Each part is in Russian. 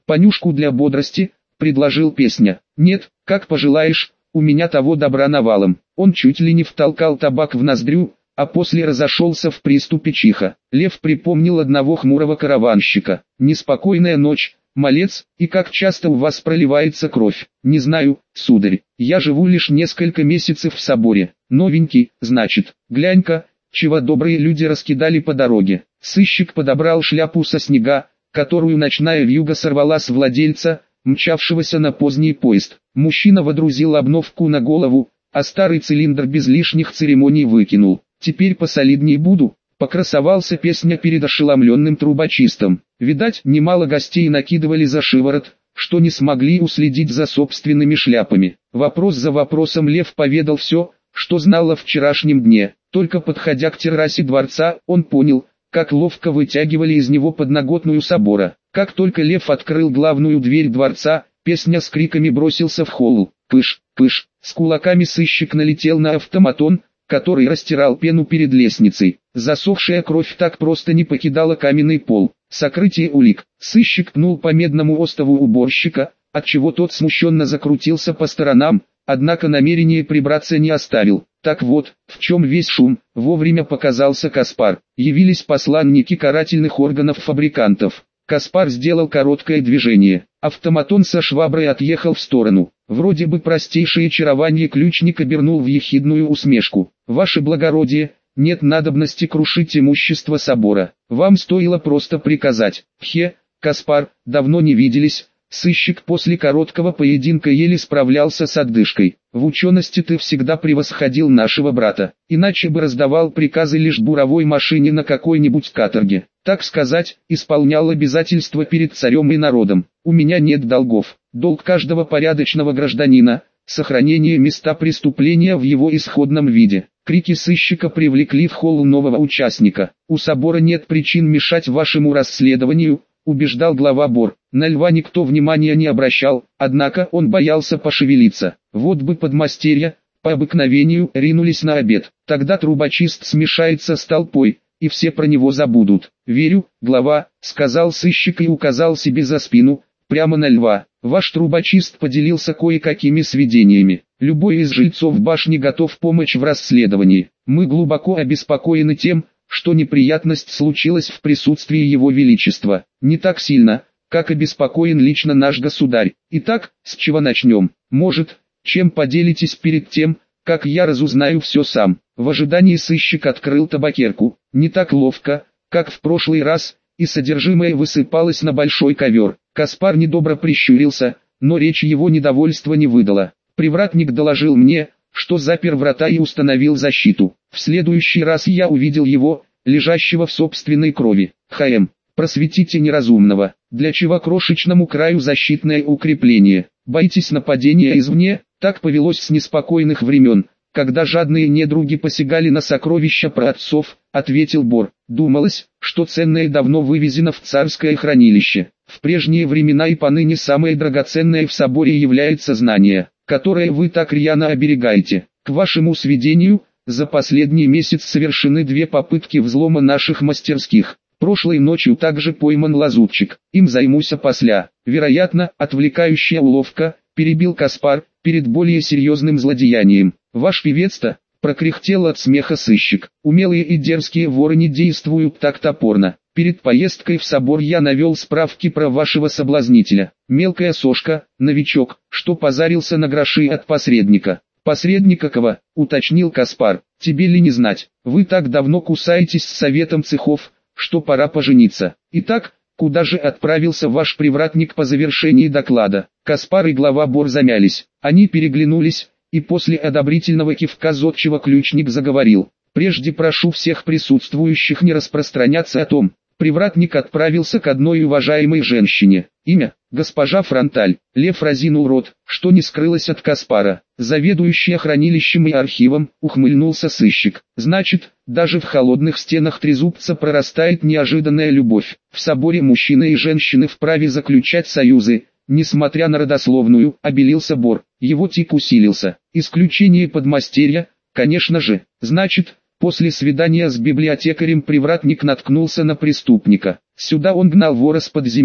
понюшку для бодрости, предложил Песня. Нет, как пожелаешь, у меня того добра навалом. Он чуть ли не втолкал табак в ноздрю, а после разошелся в приступе чиха. Лев припомнил одного хмурого караванщика. Неспокойная ночь, малец, и как часто у вас проливается кровь? Не знаю, сударь, я живу лишь несколько месяцев в соборе. Новенький, значит, глянь-ка, чего добрые люди раскидали по дороге. Сыщик подобрал шляпу со снега, которую ночная вьюга сорвала с владельца, мчавшегося на поздний поезд. Мужчина водрузил обновку на голову, а старый цилиндр без лишних церемоний выкинул. Теперь посолидней буду, покрасовался Песня перед ошеломленным трубочистом. Видать, немало гостей накидывали за шиворот, что не смогли уследить за собственными шляпами. Вопрос за вопросом Лев поведал все, что знал о вчерашнем дне. Только подходя к террасе дворца, он понял, как ловко вытягивали из него подноготную собора. Как только Лев открыл главную дверь дворца, Песня с криками бросился в холл. Пыш, пыш, с кулаками сыщик налетел на автоматон, который растирал пену перед лестницей. Засохшая кровь так просто не покидала каменный пол. Сокрытие улик. Сыщик пнул по медному остову уборщика, отчего тот смущенно закрутился по сторонам, однако намерение прибраться не оставил. Так вот, в чем весь шум. Вовремя показался Каспар. Явились посланники карательных органов фабрикантов. Каспар сделал короткое движение. Автоматон со шваброй отъехал в сторону. Вроде бы простейшее чарование ключник обернул в ехидную усмешку. «Ваше благородие, нет надобности крушить имущество собора. Вам стоило просто приказать». «Хе, Каспар, давно не виделись». Сыщик после короткого поединка еле справлялся с отдышкой. «В учености ты всегда превосходил нашего брата, иначе бы раздавал приказы лишь буровой машине на какой-нибудь каторге. Так сказать, исполнял обязательства перед царем и народом. У меня нет долгов. Долг каждого порядочного гражданина – сохранение места преступления в его исходном виде». Крики сыщика привлекли в холл нового участника. «У собора нет причин мешать вашему расследованию», убеждал глава Бор. На Льва никто внимания не обращал, однако он боялся пошевелиться. Вот бы подмастерья, по обыкновению, ринулись на обед. Тогда трубочист смешается с толпой, и все про него забудут. «Верю, глава», — сказал сыщик и указал себе за спину, прямо на Льва. «Ваш трубочист поделился кое-какими сведениями. Любой из жильцов башни готов помочь в расследовании. Мы глубоко обеспокоены тем, что неприятность случилась в присутствии его величества. Не так сильно, как обеспокоен лично наш государь. Итак, с чего начнем? Может, чем поделитесь перед тем, как я разузнаю все сам?» В ожидании сыщик открыл табакерку. Не так ловко, как в прошлый раз, и содержимое высыпалось на большой ковер. Каспар недобро прищурился, но речь его недовольства не выдала. «Привратник доложил мне, что запер врата и установил защиту. В следующий раз я увидел его, лежащего в собственной крови. ХМ, просветите неразумного. Для чего крошечному краю защитное укрепление? Боитесь нападения извне?» Так повелось с неспокойных времен, когда жадные недруги посягали на сокровища праотцов, ответил Бор. «Думалось, что ценное давно вывезено в царское хранилище. В прежние времена и поныне самое драгоценное в соборе является знание, которое вы так рьяно оберегаете. К вашему сведению, за последний месяц совершены 2 попытки взлома наших мастерских. Прошлой ночью также пойман лазутчик. Им займусь опосля. Вероятно, отвлекающая уловка», перебил Каспар, перед более серьезным злодеянием. «Ваш певец-то», прокряхтел от смеха сыщик. «Умелые и дерзкие воры не действуют так топорно. Перед поездкой в собор я навел справки про вашего соблазнителя. Мелкая сошка, новичок, что позарился на гроши от посредника». «Посредника кого?» — уточнил Каспар. «Тебе ли не знать? Вы так давно кусаетесь с советом цехов, что пора пожениться. Итак, куда же отправился ваш привратник по завершении доклада?» Каспар и глава Бор замялись. Они переглянулись, и после одобрительного кивка зодчего ключник заговорил. «Прежде прошу всех присутствующих не распространяться о том. Привратник отправился к одной уважаемой женщине. Имя – госпожа Фронталь». Лев разинул рот, что не скрылось от Каспара. «Заведующая хранилищем и архивом», ухмыльнулся сыщик. «Значит, даже в холодных стенах трезубца прорастает неожиданная любовь. В соборе мужчины и женщины вправе заключать союзы, несмотря на родословную», обелился Бор. Его тик усилился. «Исключение подмастерья, конечно же. Значит, после свидания с библиотекарем привратник наткнулся на преступника. Сюда он гнал вора с подземелья.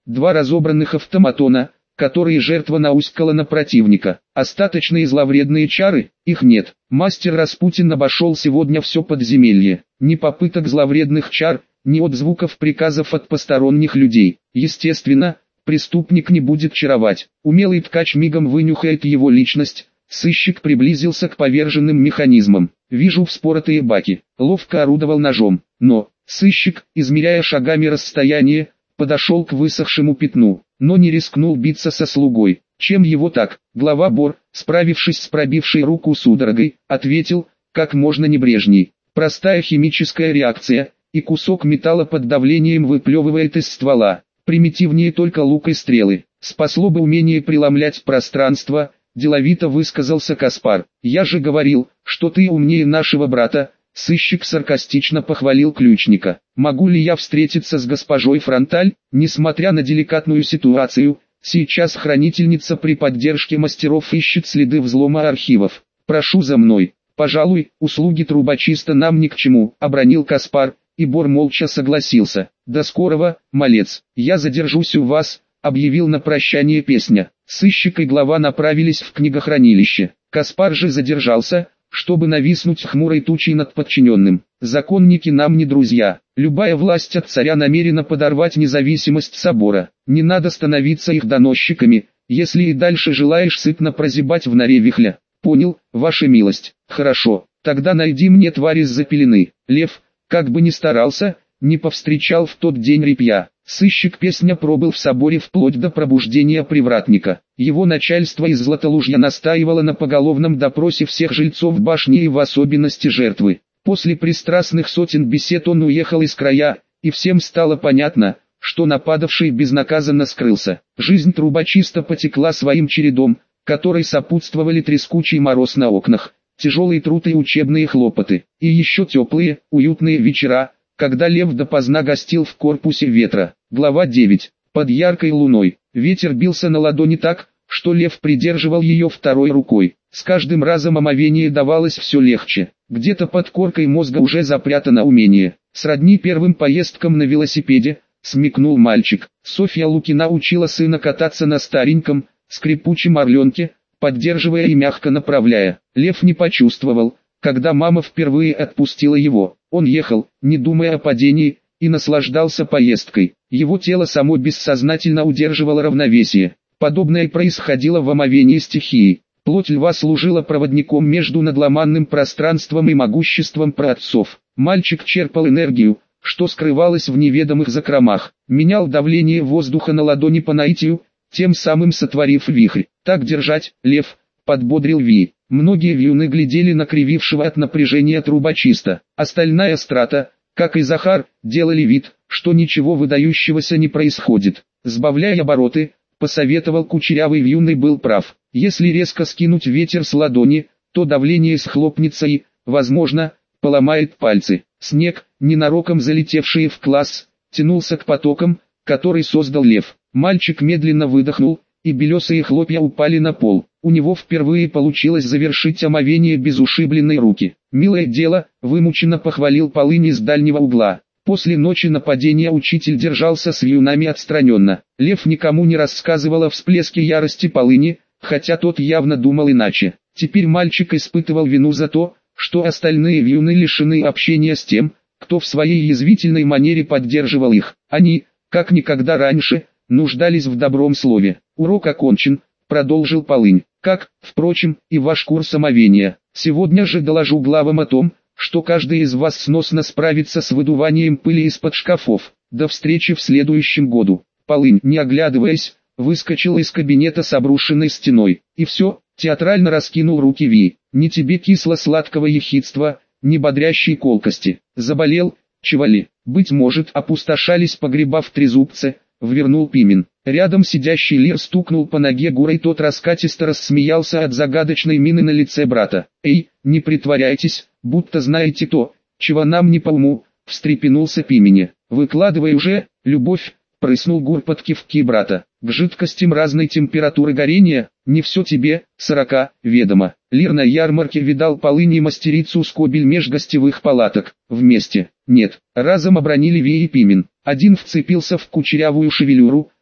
2 разобранных автоматона, которые жертва науськала на противника. Остаточные зловредные чары, их нет. Мастер Распутин обошел сегодня все подземелье. Ни попыток зловредных чар, ни отзвуков приказов от посторонних людей. Естественно, преступник не будет чаровать. Умелый ткач мигом вынюхает его личность. Сыщик приблизился к поверженным механизмам. Вижу вспоротые баки. Ловко орудовал ножом. Но, сыщик, измеряя шагами расстояние, подошел к высохшему пятну, но не рискнул биться со слугой. Чем его так? Глава Бор, справившись с пробившей руку судорогой, ответил, как можно небрежней. Простая химическая реакция, и кусок металла под давлением выплевывает из ствола. Примитивнее только лук и стрелы. Спасло бы умение преломлять пространство, деловито высказался Каспар. Я же говорил, что ты умнее нашего брата. Сыщик саркастично похвалил ключника. Могу ли я встретиться с госпожой Фронталь? Несмотря на деликатную ситуацию, сейчас хранительница при поддержке мастеров ищет следы взлома архивов. Прошу за мной. Пожалуй, услуги трубочиста нам ни к чему, обронил Каспар, и Бор молча согласился. До скорого, малец. Я задержусь у вас, объявил на прощание Песня. Сыщик и глава направились в книгохранилище. Каспар же задержался, чтобы нависнуть хмурой тучей над подчиненным. Законники нам не друзья. Любая власть от царя намерена подорвать независимость собора. Не надо становиться их доносчиками, если и дальше желаешь сытно прозябать в норе вихля. Понял, ваша милость. Хорошо, тогда найди мне тварь из-за пелены. Лев, как бы ни старался, не повстречал в тот день репья. Сыщик Песня пробыл в соборе вплоть до пробуждения привратника. Его начальство из Златолужья настаивало на поголовном допросе всех жильцов башни и в особенности жертвы. После пристрастных сотен бесед он уехал из края, и всем стало понятно, что нападавший безнаказанно скрылся. Жизнь трубочиста потекла своим чередом, которой сопутствовали трескучий мороз на окнах, тяжелый труд и учебные хлопоты, и еще теплые, уютные вечера, когда Лев допоздна гостил в корпусе ветра. Глава 9. Под яркой луной. Ветер бился на ладони так, что Лев придерживал ее второй рукой. С каждым разом омовение давалось все легче. Где-то под коркой мозга уже запрятано умение. Сродни первым поездкам на велосипеде, смекнул мальчик. Софья Лукина учила сына кататься на стареньком, скрипучем орленке, поддерживая и мягко направляя. Лев не почувствовал, когда мама впервые отпустила его. Он ехал, не думая о падении, и наслаждался поездкой. Его тело само бессознательно удерживало равновесие. Подобное происходило в омовении стихии. Плоть льва служила проводником между надломанным пространством и могуществом праотцов. Мальчик черпал энергию, что скрывалось в неведомых закромах, менял давление воздуха на ладони по наитию, тем самым сотворив вихрь. «Так держать, Лев», — подбодрил Ви. Многие вьюны глядели на кривившего от напряжения трубочиста. Остальная страта, как и Захар, делали вид, что ничего выдающегося не происходит. Сбавляя обороты, посоветовал кучерявый вьюн и был прав. Если резко скинуть ветер с ладони, то давление схлопнется и, возможно, поломает пальцы. Снег, ненароком залетевший в класс, тянулся к потокам, который создал Лев. Мальчик медленно выдохнул, и белесые хлопья упали на пол. У него впервые получилось завершить омовение без ушибленной руки. «Милое дело», — вымученно похвалил Полынь из дальнего угла. После ночи нападения учитель держался с вьюнами отстраненно. Лев никому не рассказывал о всплеске ярости Полыни, хотя тот явно думал иначе. Теперь мальчик испытывал вину за то, что остальные вьюны лишены общения с тем, кто в своей язвительной манере поддерживал их. Они, как никогда раньше, нуждались в добром слове. «Урок окончен», — продолжил Полынь. «Как, впрочем, и ваш курс омовения. Сегодня же доложу главам о том, что каждый из вас сносно справится с выдуванием пыли из-под шкафов. До встречи в следующем году». Полынь, не оглядываясь, выскочил из кабинета с обрушенной стеной. И все, театрально раскинул руки Ви. «Ни тебе кисло-сладкого ехидства, ни бодрящей колкости. Заболел, чевали? Быть может, опустошались погреба в трезубце», — ввернул Пимен. Рядом сидящий Лир стукнул по ноге Гура, и тот раскатисто рассмеялся от загадочной мины на лице брата. «Эй, не притворяйтесь, будто знаете то, чего нам не по уму», — встрепенулся Пимене. «Выкладывай уже, любовь», — прыснул Гур под кивки брата. «К жидкостям разной температуры горения, не все тебе, 40, ведомо». Лир на ярмарке видал Полынь и мастерицу скобель меж гостевых палаток. Вместе. Нет, разом обронили Ви и Пимен. Один вцепился в кучерявую шевелюру,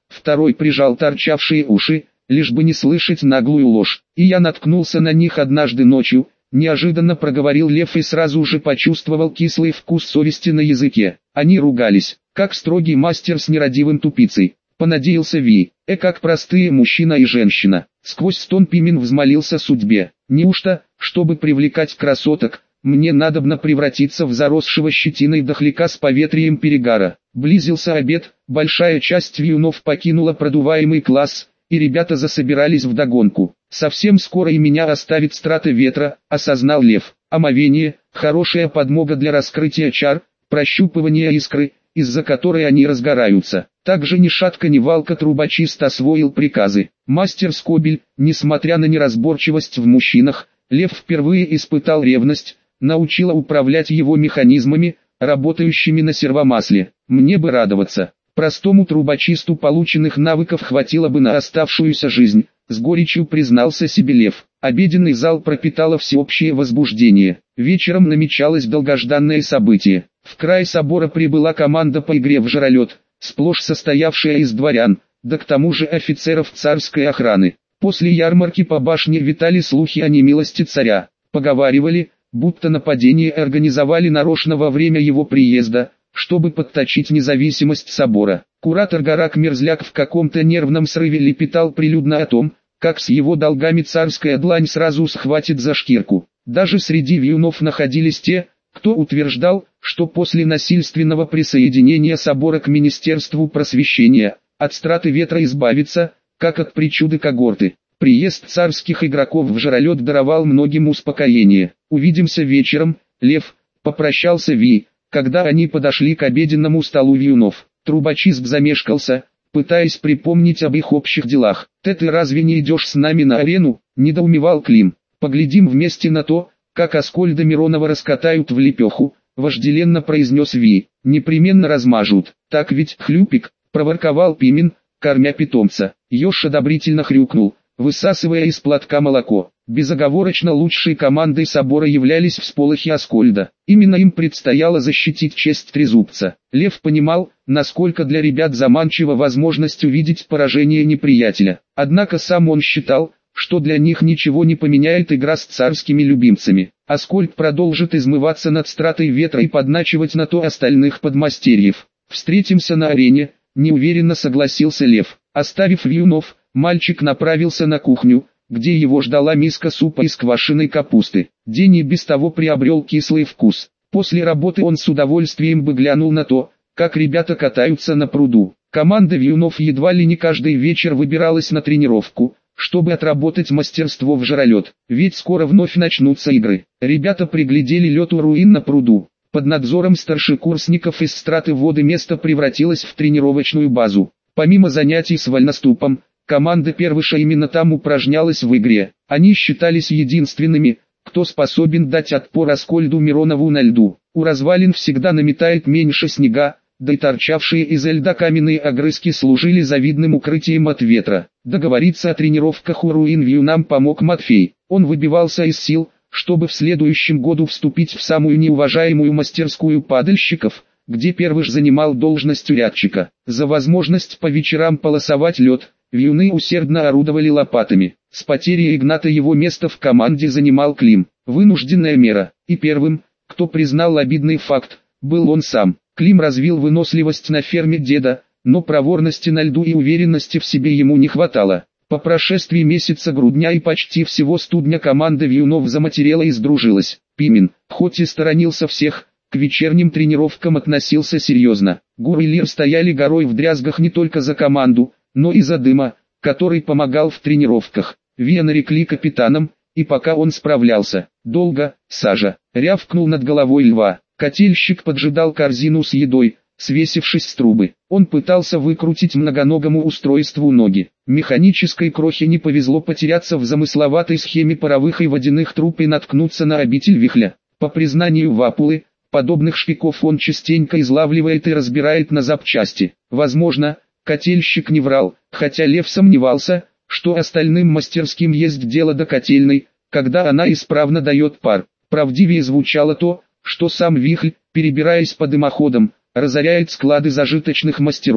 второй прижал торчавшие уши, лишь бы не слышать наглую ложь. И я наткнулся на них однажды ночью, неожиданно проговорил Лев и сразу же почувствовал кислый вкус совести на языке. Они ругались, как строгий мастер с нерадивым тупицей. Понадеялся Ви, как простые мужчина и женщина. Сквозь стон Пимен взмолился судьбе. Неужто, чтобы привлекать красоток, мне надобно превратиться в заросшего щетиной дохляка с поветрием перегара? Близился обед, большая часть вьюнов покинула продуваемый класс, и ребята засобирались вдогонку. Совсем скоро и меня оставит страта ветра, осознал Лев. Омовение, хорошая подмога для раскрытия чар, прощупывания искры, из-за которой они разгораются. Также ни шатка ни валка трубочист освоил приказы. Мастер Скобель, несмотря на неразборчивость в мужчинах, Лев впервые испытал ревность, научила управлять его механизмами, работающими на сервомасле. Мне бы радоваться. Простому трубочисту полученных навыков хватило бы на оставшуюся жизнь, с горечью признался себе Лев. Обеденный зал пропитало всеобщее возбуждение. Вечером намечалось долгожданное событие. В край собора прибыла команда по игре в жралет, сплошь состоявшая из дворян, да к тому же офицеров царской охраны. После ярмарки по башне витали слухи о немилости царя. Поговаривали, будто нападение организовали нарочно во время его приезда, чтобы подточить независимость собора. Куратор Горак Мерзляк в каком-то нервном срыве лепетал прилюдно о том, как с его долгами царская длань сразу схватит за шкирку. Даже среди вьюнов находились те, кто утверждал, что после насильственного присоединения собора к Министерству просвещения, от страты ветра избавиться, как от причуды когорты. Приезд царских игроков в жралет даровал многим успокоение. «Увидимся вечером, Лев», — попрощался Ви, когда они подошли к обеденному столу вьюнов. Трубочист замешкался, пытаясь припомнить об их общих делах. «Ты разве не идешь с нами на арену?» — недоумевал Клим. «Поглядим вместе на то, как Аскольда Миронова раскатают в лепеху», — вожделенно произнес Ви. «Непременно размажут. Так ведь, Хлюпик?» — проворковал Пимен, кормя питомца. Ёж одобрительно хрюкнул, высасывая из платка молоко. Безоговорочно лучшей командой собора являлись всполохи Аскольда. Именно им предстояло защитить честь трезубца. Лев понимал, насколько для ребят заманчива возможность увидеть поражение неприятеля. Однако сам он считал, что для них ничего не поменяет игра с царскими любимцами. Аскольд продолжит измываться над стратой ветра и подначивать на то остальных подмастерьев. «Встретимся на арене», — неуверенно согласился Лев. Оставив вьюнов, мальчик направился на кухню, где его ждала миска супа из квашеной капусты. День и без того приобрел кислый вкус. После работы он с удовольствием бы глянул на то, как ребята катаются на пруду. Команда вьюнов едва ли не каждый вечер выбиралась на тренировку, чтобы отработать мастерство в жралет. Ведь скоро вновь начнутся игры. Ребята приглядели лету руин на пруду. Под надзором старшекурсников из страты воды место превратилось в тренировочную базу. Помимо занятий с вольноступом, команда Первыша именно там упражнялась в игре. Они считались единственными, кто способен дать отпор Аскольду Миронову на льду. У развалин всегда наметает меньше снега, да и торчавшие из льда каменные огрызки служили завидным укрытием от ветра. Договориться о тренировках у руин вьюнам помог Матфей. Он выбивался из сил, чтобы в следующем году вступить в самую неуважаемую мастерскую падальщиков, где Первыш занимал должность урядчика. За возможность по вечерам полосовать лед, вьюны усердно орудовали лопатами. С потерей Игната его место в команде занимал Клим. Вынужденная мера. И первым, кто признал обидный факт, был он сам. Клим развил выносливость на ферме деда, но проворности на льду и уверенности в себе ему не хватало. По прошествии месяца грудня и почти всего студня команда вьюнов заматерела и сдружилась. Пимен, хоть и сторонился всех, к вечерним тренировкам относился серьезно. Гур и Лир стояли горой в дрязгах не только за команду, но и за Дыма, который помогал в тренировках. Вия нарекли капитаном, и пока он справлялся, долго, Сажа, рявкнул над головой льва. Котельщик поджидал корзину с едой, свесившись с трубы. Он пытался выкрутить многоногому устройству ноги. Механической крохе не повезло потеряться в замысловатой схеме паровых и водяных труб и наткнуться на обитель вихля. По признанию Вапулы, подобных шпиков он частенько излавливает и разбирает на запчасти. Возможно, котельщик не врал, хотя Лев сомневался, что остальным мастерским есть дело до котельной, когда она исправно дает пар. Правдивее звучало то, что сам вихль, перебираясь по дымоходам, разоряет склады зажиточных мастеров.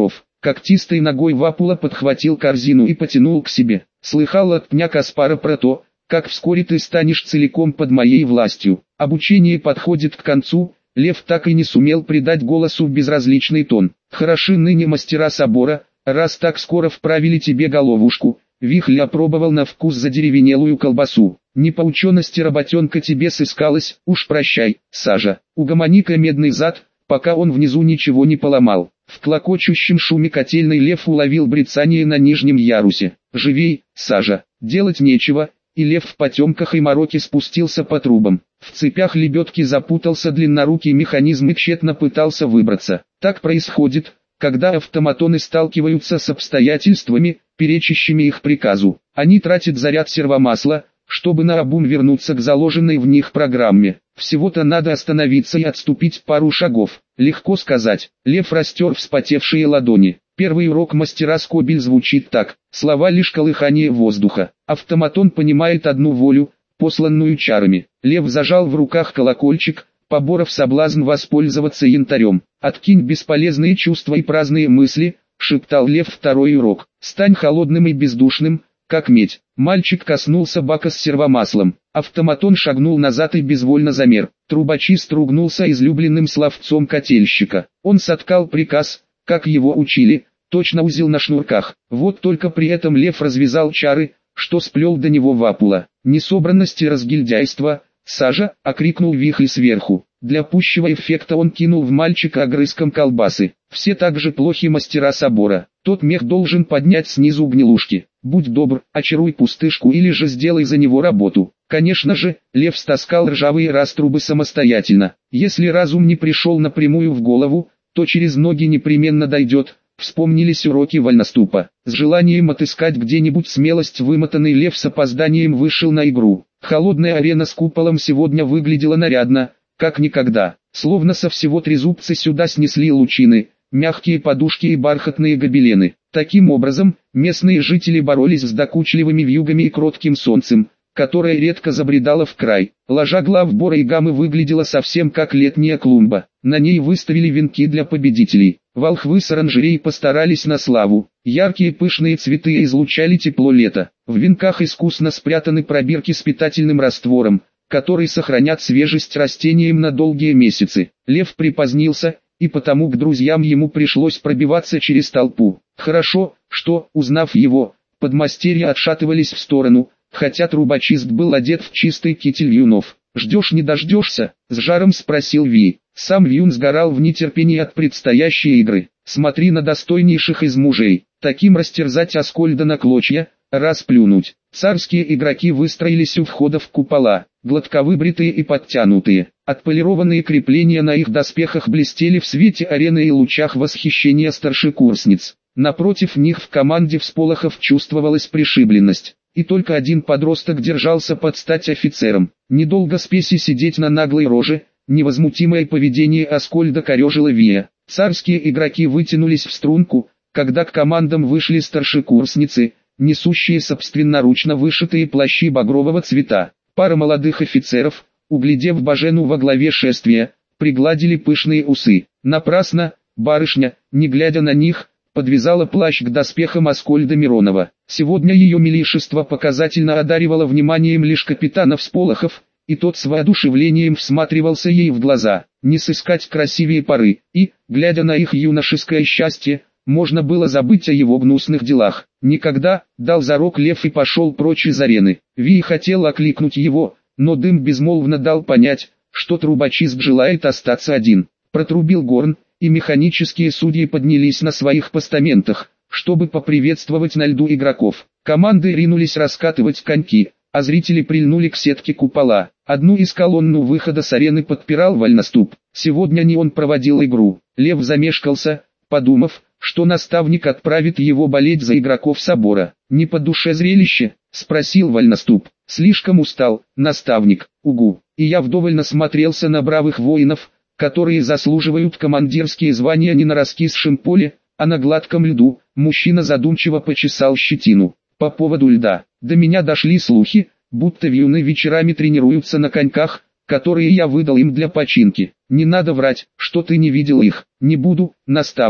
Когтистой ногой Вапула подхватил корзину и потянул к себе. Слыхал от пня Каспара про то, как вскоре ты станешь целиком под моей властью. Обучение подходит к концу. Лев так и не сумел придать голосу безразличный тон. Хороши ныне мастера собора, раз так скоро вправили тебе головушку. Вихль опробовал на вкус задеревенелую колбасу. Не по учености работенка тебе сыскалась, уж прощай, Сажа. Угомони-ка медный зад, пока он внизу ничего не поломал. В клокочущем шуме котельной Лев уловил брецание на нижнем ярусе. «Живей, Сажа, делать нечего», и Лев в потемках и мороке спустился по трубам. В цепях лебедки запутался длиннорукий механизм и тщетно пытался выбраться. Так происходит, когда автоматоны сталкиваются с обстоятельствами, перечащими их приказу. Они тратят заряд сервомасла, чтобы наобум вернуться к заложенной в них программе. Всего-то надо остановиться и отступить пару шагов. Легко сказать. Лев растер вспотевшие ладони. Первый урок мастера Скобель звучит так. Слова лишь колыхание воздуха. Автоматон понимает одну волю, посланную чарами. Лев зажал в руках колокольчик, поборов соблазн воспользоваться янтарем. «Откинь бесполезные чувства и праздные мысли», — шептал Лев второй урок. «Стань холодным и бездушным, как медь». Мальчик коснулся бака с сервомаслом. Автоматон шагнул назад и безвольно замер. Трубочист ругнулся излюбленным словцом котельщика. Он соткал приказ, как его учили, точно узел на шнурках. Вот только при этом Лев развязал чары, что сплел до него Вапула. «Несобранность и разгильдяйство, Сажа!» — окрикнул Вихль сверху. Для пущего эффекта он кинул в мальчика огрызком колбасы. «Все так же плохи мастера собора. Тот мех должен поднять снизу гнилушки. Будь добр, очаруй пустышку или же сделай за него работу». Конечно же, Лев стаскал ржавые раструбы самостоятельно. Если разум не пришел напрямую в голову, то через ноги непременно дойдет. Вспомнились уроки вольноступа. С желанием отыскать где-нибудь смелость вымотанный Лев с опозданием вышел на игру. Холодная арена с куполом сегодня выглядела нарядно, как никогда. Словно со всего трезубца сюда снесли лучины, мягкие подушки и бархатные гобелены. Таким образом, местные жители боролись с докучливыми вьюгами и кротким солнцем, которое редко забредало в край. Ложа глав Бора и Гамы выглядела совсем как летняя клумба. На ней выставили венки для победителей. Волхвы с оранжерей постарались на славу. Яркие пышные цветы излучали тепло лета. В венках искусно спрятаны пробирки с питательным раствором, который сохранят свежесть растениям на долгие месяцы. Лев припозднился, и потому к друзьям ему пришлось пробиваться через толпу. Хорошо, что, узнав его, подмастерья отшатывались в сторону, хотя трубочист был одет в чистый китель вьюнов. «Ждешь не дождешься?» — с жаром спросил Ви. Сам Вьюн сгорал в нетерпении от предстоящей игры. «Смотри на достойнейших из мужей. Таким растерзать Аскольда на клочья, расплюнуть». Царские игроки выстроились у входа в купола, гладко выбритые и подтянутые. Отполированные крепления на их доспехах блестели в свете арены и лучах восхищения старшекурсниц. Напротив них в команде всполохов чувствовалась пришибленность. И только один подросток держался под стать офицером. Недолго спеси сидеть на наглой роже, невозмутимое поведение Аскольда корежило Вия. Царские игроки вытянулись в струнку, когда к командам вышли старшекурсницы, несущие собственноручно вышитые плащи багрового цвета. Пара молодых офицеров, углядев Бажену во главе шествия, пригладили пышные усы. Напрасно, барышня, не глядя на них, подвязала плащ к доспехам Аскольда Миронова. Сегодня ее милейшество показательно одаривало вниманием лишь капитана Всполохов, и тот с воодушевлением всматривался ей в глаза. Не сыскать красивее поры, и, глядя на их юношеское счастье, можно было забыть о его гнусных делах. «Никогда», — дал зарок Лев и пошел прочь из арены. Ви хотел окликнуть его, но дым безмолвно дал понять, что трубочист желает остаться один. Протрубил горн, и механические судьи поднялись на своих постаментах, чтобы поприветствовать на льду игроков. Команды ринулись раскатывать коньки, а зрители прильнули к сетке купола. Одну из колонн у выхода с арены подпирал вольноступ. Сегодня не он проводил игру. Лев замешкался, подумав, что наставник отправит его болеть за игроков собора. «Не по душе зрелище?» — спросил вольноступ. «Слишком устал, наставник, угу. И я вдоволь насмотрелся на бравых воинов, которые заслуживают командирские звания не на раскисшем поле, а на гладком льду». Мужчина задумчиво почесал щетину. «По поводу льда, до меня дошли слухи, будто вьюны вечерами тренируются на коньках, которые я выдал им для починки. Не надо врать, что ты не видел их». «Не буду, наставник.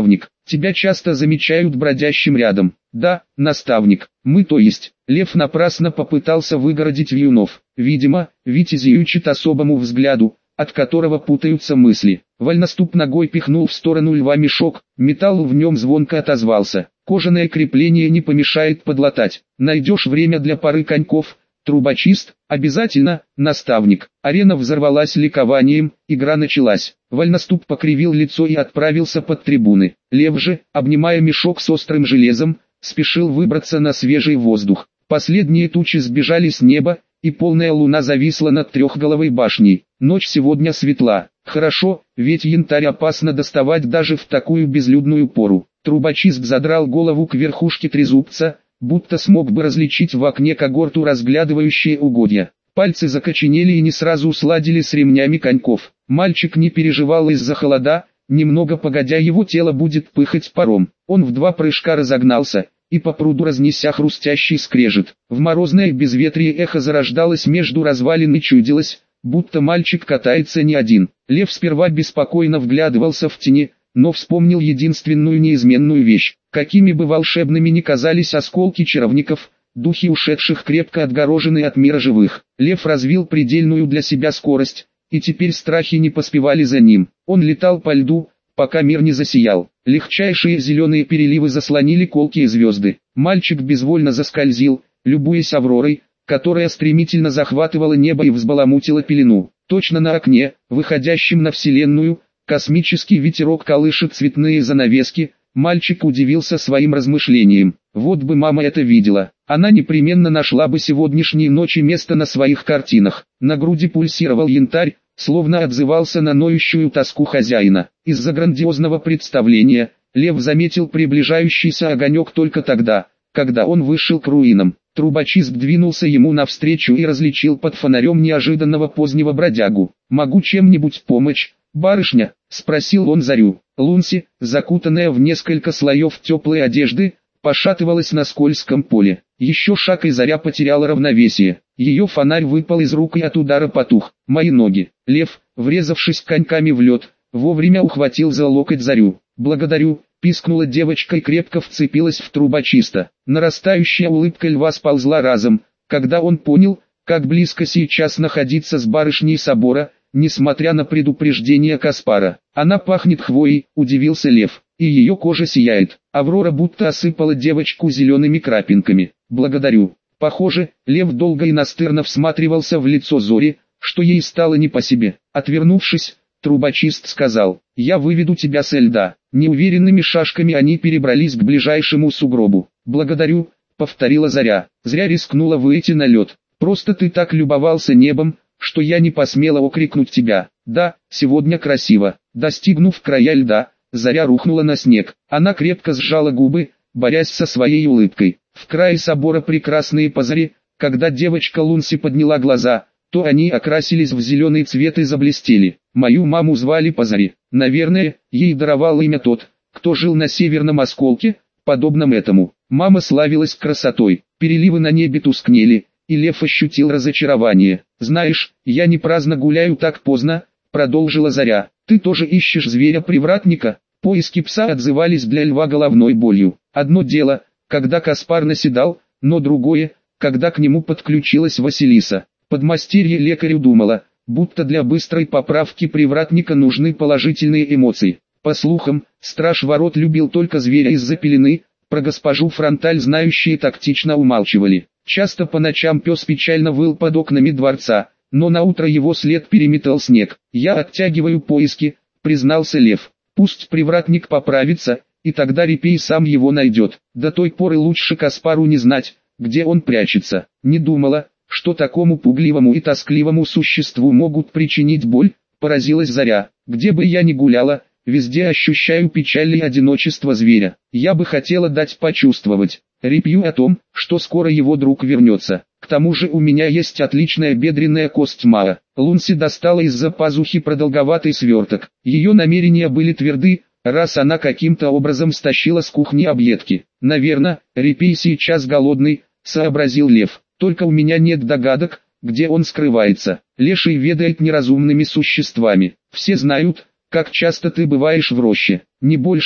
Тебя часто замечают бродящим рядом. Да, наставник, мы то есть. Лев напрасно попытался выгородить вьюнов. Видимо, витязи учат особому взгляду, от которого путаются мысли. Вольноступ ногой пихнул в сторону льва мешок, металл в нем звонко отозвался. Кожаное крепление не помешает подлатать. Найдешь время для пары коньков, трубочист, обязательно, наставник. Арена взорвалась ликованием, игра началась. Вольноступ покривил лицо и отправился под трибуны. Лев же, обнимая мешок с острым железом, спешил выбраться на свежий воздух. Последние тучи сбежали с неба, и полная луна зависла над трехголовой башней. Ночь сегодня светла. Хорошо, ведь янтарь опасно доставать даже в такую безлюдную пору. Трубочист задрал голову к верхушке трезубца, будто смог бы различить в окне когорту, разглядывающие угодья. Пальцы закоченели и не сразу сладили с ремнями коньков. Мальчик не переживал из-за холода, немного погодя его тело будет пыхать паром. Он в 2 прыжка разогнался, и по пруду разнеся хрустящий скрежет. В морозное безветрие эхо зарождалось между развалин и чудилось, будто мальчик катается не один. Лев сперва беспокойно вглядывался в тени, но вспомнил единственную неизменную вещь. Какими бы волшебными ни казались осколки чаровников, духи ушедших крепко отгорожены от мира живых. Лев развил предельную для себя скорость, и теперь страхи не поспевали за ним. Он летал по льду, пока мир не засиял. Легчайшие зеленые переливы заслонили колкие звезды. Мальчик безвольно заскользил, любуясь авророй, которая стремительно захватывала небо и взбаламутила пелену. Точно на окне, выходящем на вселенную, космический ветерок колышет цветные занавески. Мальчик удивился своим размышлениям. Вот бы мама это видела. Она непременно нашла бы сегодняшней ночи место на своих картинах. На груди пульсировал янтарь, словно отзывался на ноющую тоску хозяина. Из-за грандиозного представления, Лев заметил приближающийся огонек только тогда, когда он вышел к руинам. Трубочист двинулся ему навстречу и различил под фонарем неожиданного позднего бродягу. «Могу чем-нибудь помочь, барышня?» — спросил он Зарю. Лунси, закутанная в несколько слоев теплой одежды, пошатывалась на скользком поле. Еще шаг и Заря потеряла равновесие. Ее фонарь выпал из рук и от удара потух. «Мои ноги!» Лев, врезавшись коньками в лед, вовремя ухватил за локоть Зарю. «Благодарю!» — пискнула девочка и крепко вцепилась в трубочиста. Нарастающая улыбка льва сползла разом, когда он понял, как близко сейчас находиться с барышней собора, несмотря на предупреждение Каспара. «Она пахнет хвоей», — удивился Лев, — «и ее кожа сияет». Аврора будто осыпала девочку зелеными крапинками. «Благодарю». Похоже, Лев долго и настырно всматривался в лицо Зори, что ей стало не по себе. Отвернувшись, трубочист сказал: «Я выведу тебя со льда». Неуверенными шажками они перебрались к ближайшему сугробу. «Благодарю», — повторила Заря. «Зря рискнула выйти на лед. Просто ты так любовался небом, что я не посмела окрикнуть тебя. Да, сегодня красиво». Достигнув края льда, Заря рухнула на снег. Она крепко сжала губы, борясь со своей улыбкой. В крае собора прекрасные пазари. Когда девочка Лунси подняла глаза, то они окрасились в зеленый цвет и заблестели. Мою маму звали Пазари. Наверное, ей даровал имя тот, кто жил на северном осколке, подобном этому. Мама славилась красотой. Переливы на небе тускнели, и Лев ощутил разочарование. «Знаешь, я не праздно гуляю так поздно», — продолжила Заря. «Ты тоже ищешь зверя-привратника?» Поиски пса отзывались для льва головной болью. Одно дело, когда Каспар наседал, но другое, когда к нему подключилась Василиса. Подмастерье лекарю думала, будто для быстрой поправки привратника нужны положительные эмоции. По слухам, страж ворот любил только зверя из-за пелены, про госпожу Фронталь знающие тактично умалчивали. Часто по ночам пес печально выл под окнами дворца, но наутро его след переметал снег. «Я оттягиваю поиски», — признался Лев. «Пусть привратник поправится, и тогда Репей сам его найдет. До той поры лучше Каспару не знать, где он прячется». «Не думала, что такому пугливому и тоскливому существу могут причинить боль», — поразилась Заря. «Где бы я ни гуляла, везде ощущаю печаль и одиночество зверя. Я бы хотела дать почувствовать Репью о том, что скоро его друг вернется. К тому же у меня есть отличная бедренная кость Маа». Лунси достала из-за пазухи продолговатый сверток. Ее намерения были тверды, раз она каким-то образом стащила с кухни объедки. «Наверное, Репей сейчас голодный», — сообразил Лев. «Только у меня нет догадок, где он скрывается. Леший ведает неразумными существами. Все знают, как часто ты бываешь в роще. Не больше,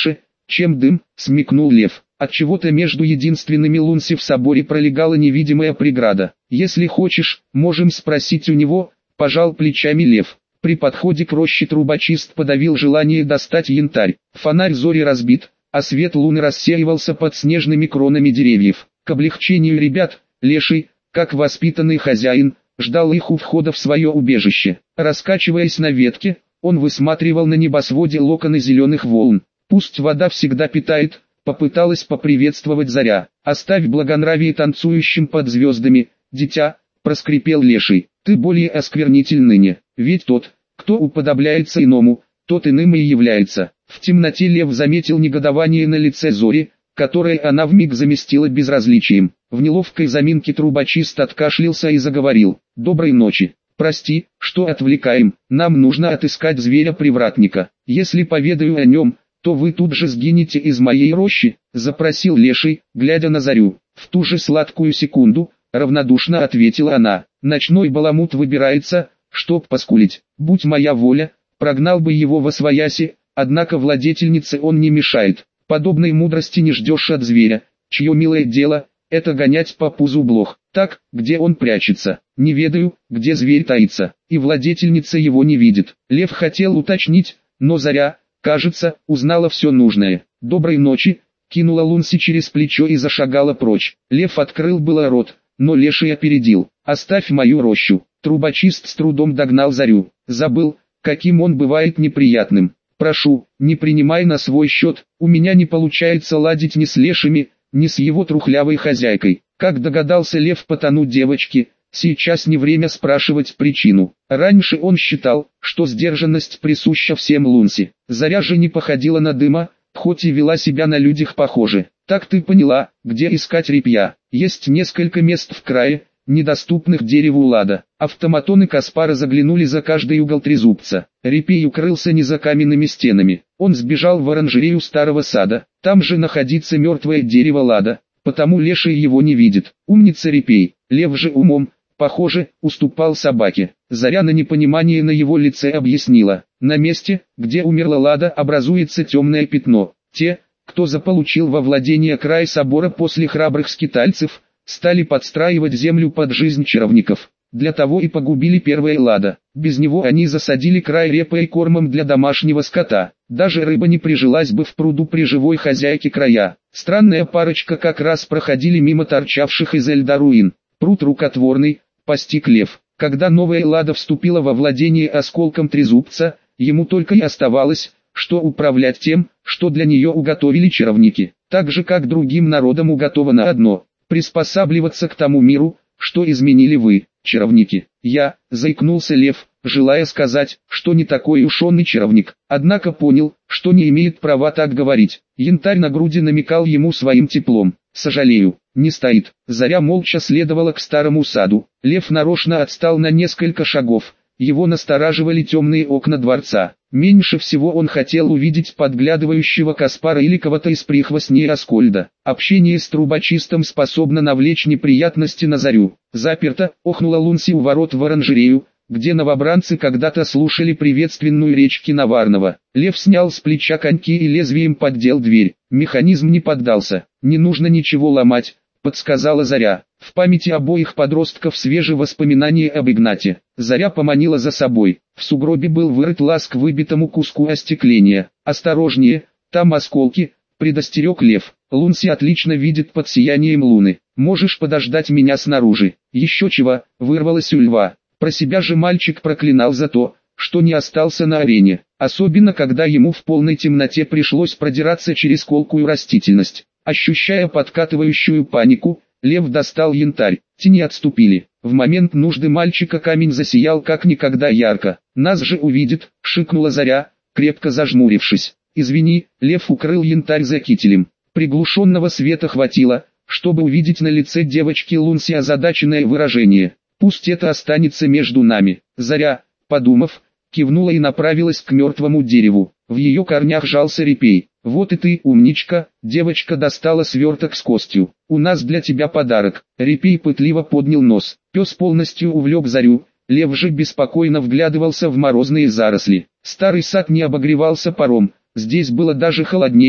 чем дым, смекнул Лев. Отчего-то между единственными лунси в соборе пролегала невидимая преграда. Если хочешь, можем спросить у него, пожал плечами Лев. При подходе к роще трубочист подавил желание достать янтарь. Фонарь Зори разбит, а свет луны рассеивался под снежными кронами деревьев. К облегчению ребят, Леший, как воспитанный хозяин, ждал их у входа в свое убежище. Раскачиваясь на ветке, он высматривал на небосводе локоны зеленых волн. «Пусть вода всегда питает», — попыталась поприветствовать Заря. «Оставь благонравие танцующим под звездами, дитя», — проскрипел Леший. «Ты более осквернитель ныне, ведь тот, кто уподобляется иному, тот иным и является». В темноте Лев заметил негодование на лице Зори, которое она вмиг заместила безразличием. В неловкой заминке трубочист откашлялся и заговорил. «Доброй ночи. Прости, что отвлекаем, нам нужно отыскать зверя-привратника. Если поведаю о нем, то вы тут же сгинете из моей рощи», — запросил Леший, глядя на Зарю. В ту же сладкую секунду, равнодушно ответила она. «Ночной баламут выбирается, чтоб поскулить. Будь моя воля, прогнал бы его восвояси, однако владетельнице он не мешает. Подобной мудрости не ждешь от зверя, чье милое дело — это гонять по пузу блох. Так, где он прячется? Не ведаю, где зверь таится, и владетельница его не видит». Лев хотел уточнить, но Заря, кажется, узнала все нужное. «Доброй ночи», — кинула Лунси через плечо и зашагала прочь. Лев открыл было рот, но Леший опередил. «Оставь мою рощу». Трубочист с трудом догнал Зарю. «Забыл, каким он бывает неприятным. Прошу, не принимай на свой счет, у меня не получается ладить ни с Лешими, ни с его трухлявой хозяйкой». Как догадался Лев потонуть девочки, сейчас не время спрашивать причину. Раньше он считал, что сдержанность присуща всем лунси. Заря же не походила на дыма, хоть и вела себя на людях похоже. «Так ты поняла, где искать репья? Есть несколько мест в крае, недоступных дереву лада». Автоматоны Каспара заглянули за каждый угол трезубца. Репей укрылся не за каменными стенами. Он сбежал в оранжерею старого сада. Там же находится мертвое дерево лада, потому Леший его не видит. Умница Репей. Лев же умом, похоже, уступал собаке. Заря на непонимание на его лице объяснила. На месте, где умерла лада, образуется темное пятно. Те, кто заполучил во владение край собора после храбрых скитальцев, стали подстраивать землю под жизнь чаровников. Для того и погубили первое лада. Без него они засадили край репой и кормом для домашнего скота. Даже рыба не прижилась бы в пруду при живой хозяйке края. Странная парочка как раз проходили мимо торчавших из льда руин. Пруд рукотворный, постиг Лев. Когда новая лада вступила во владение осколком трезубца, ему только и оставалось, что управлять тем, что для нее уготовили чаровники. Так же как другим народам уготовано одно – приспосабливаться к тому миру, что изменили вы, чаровники. Заикнулся Лев, желая сказать, что не такой уж он и чаровник, однако понял, что не имеет права так говорить. Янтарь на груди намекал ему своим теплом. «Сожалею, не стоит». Заря молча следовала к старому саду. Лев нарочно отстал на несколько шагов. Его настораживали темные окна дворца. Меньше всего он хотел увидеть подглядывающего Каспара или кого-то из прихвостней Аскольда. Общение с трубочистом способно навлечь неприятности на Зарю. «Заперто», — охнула Лунси у ворот в оранжерею, где новобранцы когда-то слушали приветственную речь Киноварного. Лев снял с плеча коньки и лезвием поддел дверь. Механизм не поддался. «Не нужно ничего ломать», — подсказала Заря. В памяти обоих подростков свежие воспоминания об Игнате. Заря поманила за собой. В сугробе был вырыт лаз к выбитому куску остекления. «Осторожнее, там осколки», — предостерег Лев. «Лунси отлично видит под сиянием луны. Можешь подождать меня снаружи». «Еще чего», — вырвалось у Льва. Про себя же мальчик проклинал за то, что не остался на арене. Особенно когда ему в полной темноте пришлось продираться через колкую растительность. Ощущая подкатывающую панику, Лев достал янтарь. Тени отступили. В момент нужды мальчика камень засиял как никогда ярко. «Нас же увидит», — шикнула Заря, крепко зажмурившись. «Извини», — Лев укрыл янтарь за кителем. Приглушенного света хватило, чтобы увидеть на лице девочки Лунси озадаченное выражение. «Пусть это останется между нами». Заря, подумав, кивнула и направилась к мертвому дереву. В ее корнях жался репей. «Вот и ты, умничка», — девочка достала сверток с костью. «У нас для тебя подарок». Репей пытливо поднял нос. Пес полностью увлек Зарю, Лев же беспокойно вглядывался в морозные заросли. Старый сад не обогревался паром, здесь было даже холоднее,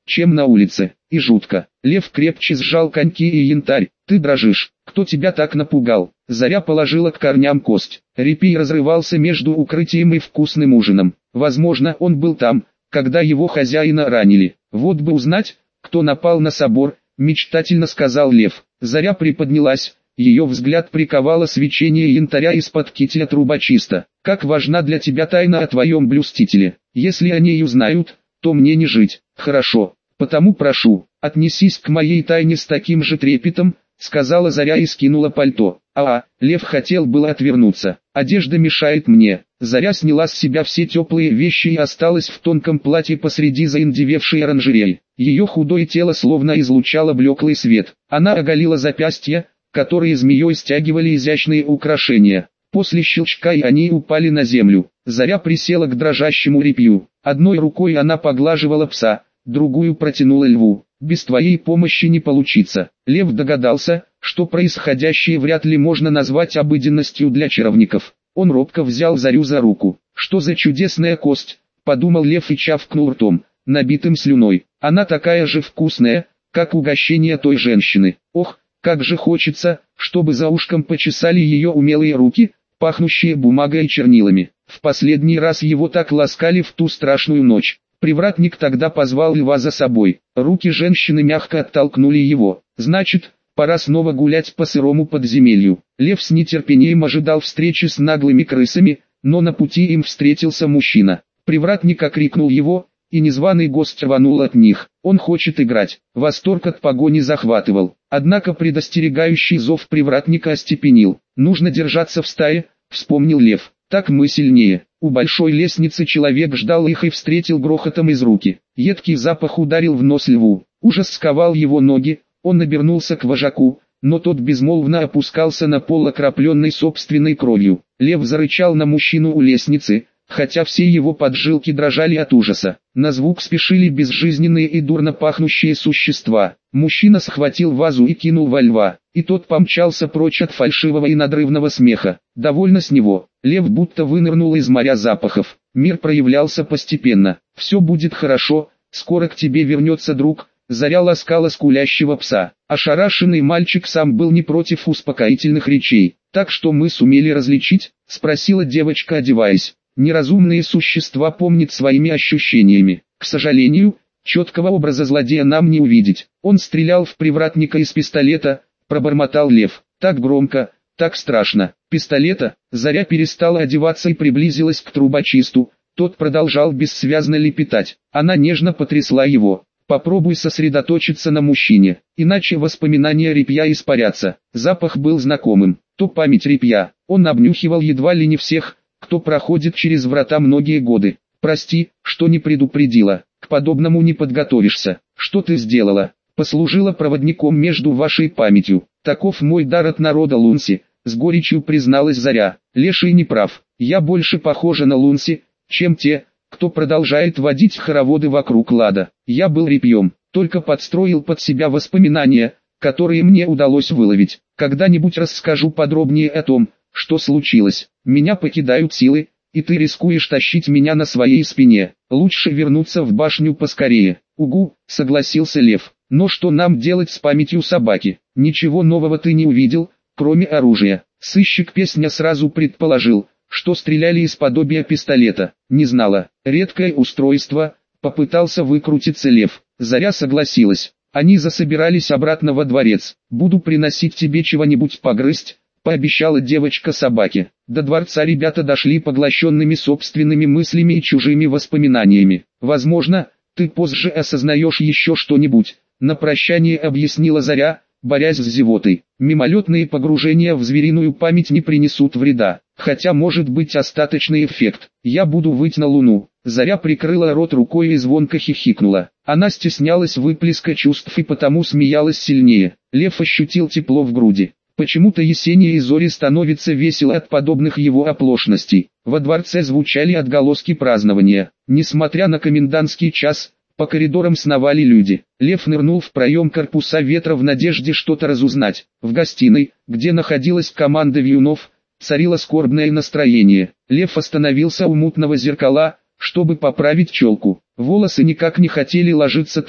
чем на улице, и жутко. Лев крепче сжал коньки и янтарь. Ты дрожишь, кто тебя так напугал? Заря положила к корням кость. Репей разрывался между укрытием и вкусным ужином. Возможно, он был там, когда его хозяина ранили. Вот бы узнать, кто напал на собор, мечтательно сказал Лев. Заря приподнялась, ее взгляд приковало свечение янтаря из-под кителя трубочиста. Как важна для тебя тайна о твоем блюстителе. Если они ее знают, то мне не жить. Хорошо, потому прошу, отнесись к моей тайне с таким же трепетом, сказала Заря и скинула пальто. Лев хотел было отвернуться. Одежда мешает мне. Заря сняла с себя все теплые вещи и осталась в тонком платье посреди заиндевевшей оранжереи. Ее худое тело словно излучало блеклый свет. Она оголила запястья, которые змеей стягивали изящные украшения. После щелчка и они упали на землю. Заря присела к дрожащему репью. Одной рукой она поглаживала пса, другую протянула льву. Без твоей помощи не получится. Лев догадался, что происходящее вряд ли можно назвать обыденностью для чаровников. Он робко взял Зарю за руку. Что за чудесная кость, подумал Лев и чавкнул ртом, набитым слюной. Она такая же вкусная, как угощение той женщины. Ох, как же хочется, чтобы за ушком почесали ее умелые руки, пахнущие бумагой и чернилами. В последний раз его так ласкали в ту страшную ночь. Привратник тогда позвал льва за собой. Руки женщины мягко оттолкнули его. Значит, пора снова гулять по сырому подземелью. Лев с нетерпением ожидал встречи с наглыми крысами, но на пути им встретился мужчина. Привратник окрикнул его, и незваный гость рванул от них. Он хочет играть. Восторг от погони захватывал. Однако предостерегающий зов привратника остепенил. Нужно держаться в стае, вспомнил Лев. Так мы сильнее. У большой лестницы человек ждал их и встретил грохотом из руки. Едкий запах ударил в нос льву. Ужас сковал его ноги, он обернулся к вожаку, но тот безмолвно опускался на пол, окропленный собственной кровью. Лев зарычал на мужчину у лестницы, хотя все его поджилки дрожали от ужаса. На звук спешили безжизненные и дурно пахнущие существа. Мужчина схватил вазу и кинул во льва, и тот помчался прочь от фальшивого и надрывного смеха. Довольно с него. Лев будто вынырнул из моря запахов. Мир проявлялся постепенно. «Все будет хорошо, скоро к тебе вернется друг», — Заря ласкала скулящего пса. Ошарашенный мальчик сам был не против успокоительных речей. «Так что мы сумели различить?» — спросила девочка, одеваясь. «Неразумные существа помнят своими ощущениями. К сожалению, четкого образа злодея нам не увидеть. Он стрелял в привратника из пистолета», — пробормотал Лев. «Так громко, так страшно». «Пистолета?» Заря перестала одеваться и приблизилась к трубочисту. Тот продолжал бессвязно лепетать. Она нежно потрясла его. «Попробуй сосредоточиться на мужчине, иначе воспоминания репья испарятся». Запах был знакомым. То память репья. Он обнюхивал едва ли не всех, кто проходит через врата многие годы. «Прости, что не предупредила. К подобному не подготовишься. Что ты сделала? Послужила проводником между вашей памятью. Таков мой дар от народа Лунси», — с горечью призналась Заря. «Леший не прав. Я больше похожа на Лунси, чем те, кто продолжает водить хороводы вокруг Лада. Я был репьем, только подстроил под себя воспоминания, которые мне удалось выловить. Когда-нибудь расскажу подробнее о том, что случилось. Меня покидают силы, и ты рискуешь тащить меня на своей спине. Лучше вернуться в башню поскорее». «Угу», — согласился Лев. «Но что нам делать с памятью собаки? Ничего нового ты не увидел, кроме оружия». Сыщик песня сразу предположил, что стреляли из подобия пистолета. Не знала. «Редкое устройство», — попытался выкрутиться Лев. Заря согласилась. Они засобирались обратно во дворец. «Буду приносить тебе чего-нибудь погрызть», — пообещала девочка собаке. До дворца ребята дошли поглощенными собственными мыслями и чужими воспоминаниями. «Возможно, ты позже осознаешь еще что-нибудь», — на прощание объяснила Заря, борясь с зевотой. «Мимолетные погружения в звериную память не принесут вреда, хотя может быть остаточный эффект. Я буду выть на луну». Заря прикрыла рот рукой и звонко хихикнула. Она стеснялась выплеска чувств и потому смеялась сильнее. Лев ощутил тепло в груди. Почему-то Есения и Зори становится весело от подобных его оплошностей. Во дворце звучали отголоски празднования. Несмотря на комендантский час, по коридорам сновали люди. Лев нырнул в проем корпуса ветра в надежде что-то разузнать. В гостиной, где находилась команда вьюнов, царило скорбное настроение. Лев остановился у мутного зеркала, чтобы поправить челку. Волосы никак не хотели ложиться так,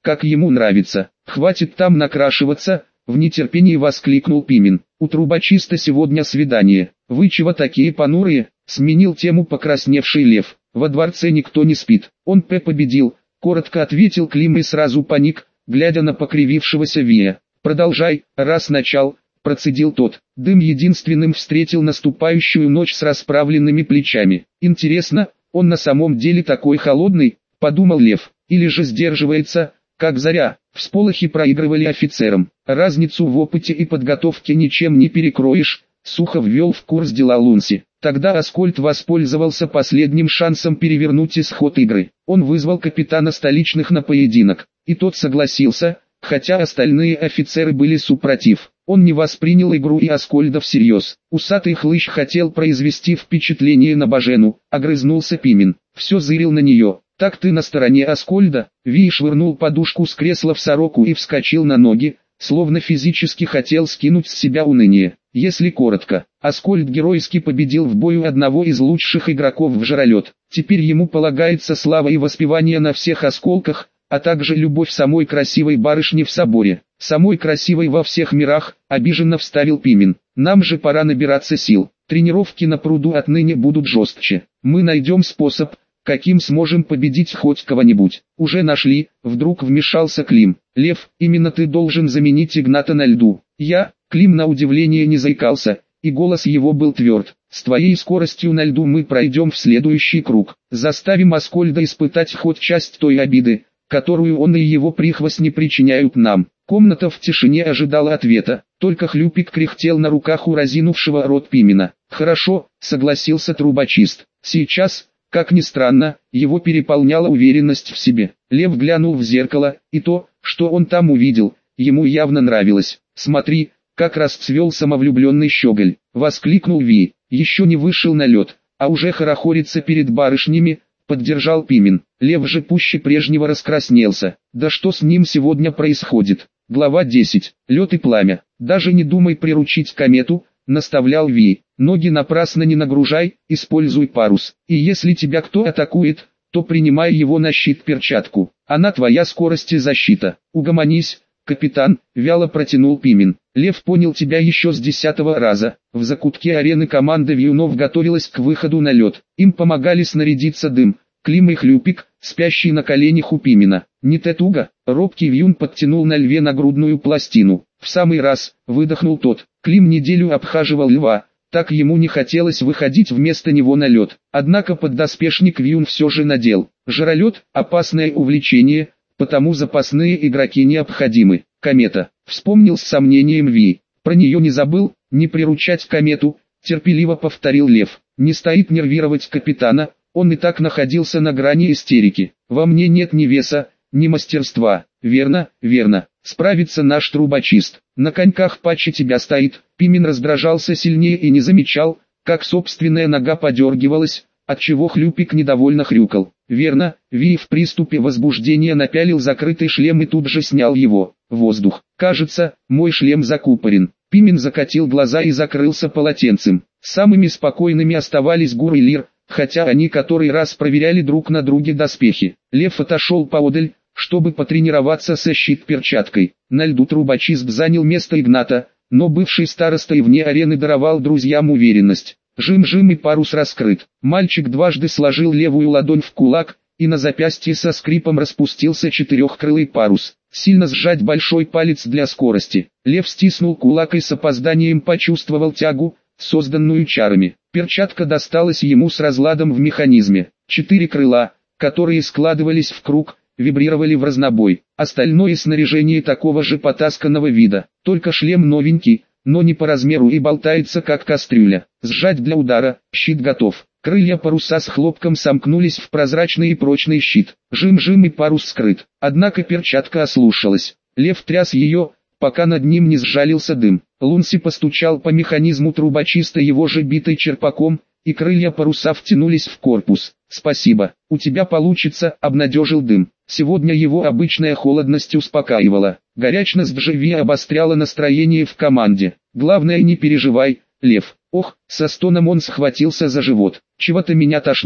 как ему нравится. Хватит там накрашиваться, в нетерпении воскликнул Пимен. У трубочиста сегодня свидание. Вы чего такие понурые? Сменил тему покрасневший Лев. Во дворце никто не спит. Он победил, коротко ответил Клим и сразу паник, глядя на покривившегося Вия. Продолжай, раз начал, процедил тот. Дым единственным встретил наступающую ночь с расправленными плечами. Интересно, он на самом деле такой холодный, подумал Лев, или же сдерживается, как Заря. Всполохи проигрывали офицерам. Разницу в опыте и подготовке ничем не перекроешь, сухо ввел в курс дела Лунси. Тогда Аскольд воспользовался последним шансом перевернуть исход игры. Он вызвал капитана столичных на поединок, и тот согласился, хотя остальные офицеры были супротив. Он не воспринял игру и Аскольда всерьез. Усатый хлыщ хотел произвести впечатление на Бажену, огрызнулся Пимен. Все зырил на нее. Так ты на стороне Аскольда? Ви швырнул подушку с кресла в сороку и вскочил на ноги, словно физически хотел скинуть с себя уныние. Если коротко, Аскольд геройски победил в бою одного из лучших игроков в Жралет. Теперь ему полагается слава и воспевание на всех осколках, а также любовь самой красивой барышни в соборе. Самой красивой во всех мирах, обиженно вставил Пимен. Нам же пора набираться сил. Тренировки на пруду отныне будут жестче. Мы найдем способ, каким сможем победить хоть кого-нибудь. Уже нашли, вдруг вмешался Клим. Лев, именно ты должен заменить Игната на льду. Я, Клим на удивление не заикался, и голос его был тверд. С твоей скоростью на льду мы пройдем в следующий круг. Заставим Аскольда испытать хоть часть той обиды, которую он и его прихвостни причиняют нам. Комната в тишине ожидала ответа, только Хлюпик кряхтел на руках у разинувшего рот Пимена. Хорошо, согласился трубочист. Сейчас, как ни странно, его переполняла уверенность в себе. Лев глянул в зеркало, и то, что он там увидел, ему явно нравилось. Смотри, как расцвел самовлюбленный щеголь, воскликнул Ви. Еще не вышел на лед, а уже хорохорится перед барышнями, поддержал Пимен. Лев же пуще прежнего раскраснелся. Да что с ним сегодня происходит? Глава 10. Лед и пламя. Даже не думай приручить комету, наставлял Ви. Ноги напрасно не нагружай, используй парус. И если тебя кто атакует, то принимай его на щит перчатку. Она твоя скорость и защита. Угомонись, капитан, вяло протянул Пимен. Лев понял тебя еще с 10-го раза. В закутке арены команда вьюнов готовилась к выходу на лед. Им помогали снарядиться Дым, Клим и Хлюпик, спящий на коленях у Пимена. Не туго, робкий вьюн подтянул на льве нагрудную пластину. В самый раз, выдохнул тот. Клим неделю обхаживал льва, так ему не хотелось выходить вместо него на лед. Однако поддоспешник вьюн все же надел. Жралет – опасное увлечение, потому запасные игроки необходимы. Комета, вспомнил с сомнением Ви. Про нее не забыл, не приручать комету, терпеливо повторил Лев. Не стоит нервировать капитана, он и так находился на грани истерики. Во мне нет ни веса, ни мастерства. Верно, верно. Справится наш трубочист. На коньках паче тебя стоит. Пимен раздражался сильнее и не замечал, как собственная нога подергивалась, отчего Хлюпик недовольно хрюкал. Верно, Ви в приступе возбуждения напялил закрытый шлем и тут же снял его. Воздух. Кажется, мой шлем закупорен. Пимен закатил глаза и закрылся полотенцем. Самыми спокойными оставались Гур и Лир, хотя они который раз проверяли друг на друге доспехи. Лев отошел поодаль, чтобы потренироваться со щит-перчаткой. На льду трубочист занял место Игната, но бывший староста и вне арены даровал друзьям уверенность. Жим-жим и парус раскрыт. Мальчик дважды сложил левую ладонь в кулак, и на запястье со скрипом распустился четырехкрылый парус. Сильно сжать большой палец для скорости. Лев стиснул кулак и с опозданием почувствовал тягу, созданную чарами. Перчатка досталась ему с разладом в механизме. 4 крыла, которые складывались в круг, вибрировали в разнобой. Остальное снаряжение такого же потасканного вида. Только шлем новенький, но не по размеру и болтается как кастрюля. Сжать для удара, щит готов. Крылья паруса с хлопком сомкнулись в прозрачный и прочный щит. Жим-жим и парус скрыт. Однако перчатка ослушалась. Лев тряс ее, пока над ним не сжалился дым. Лунси постучал по механизму трубочиста его же битой черпаком, и крылья паруса втянулись в корпус. «Спасибо, у тебя получится», — обнадежил Дым. Сегодня его обычная холодность успокаивала. Горячность же Ви обостряла настроение в команде. «Главное, не переживай, Лев». Ох, со стоном он схватился за живот. «Чего-то меня тошнит.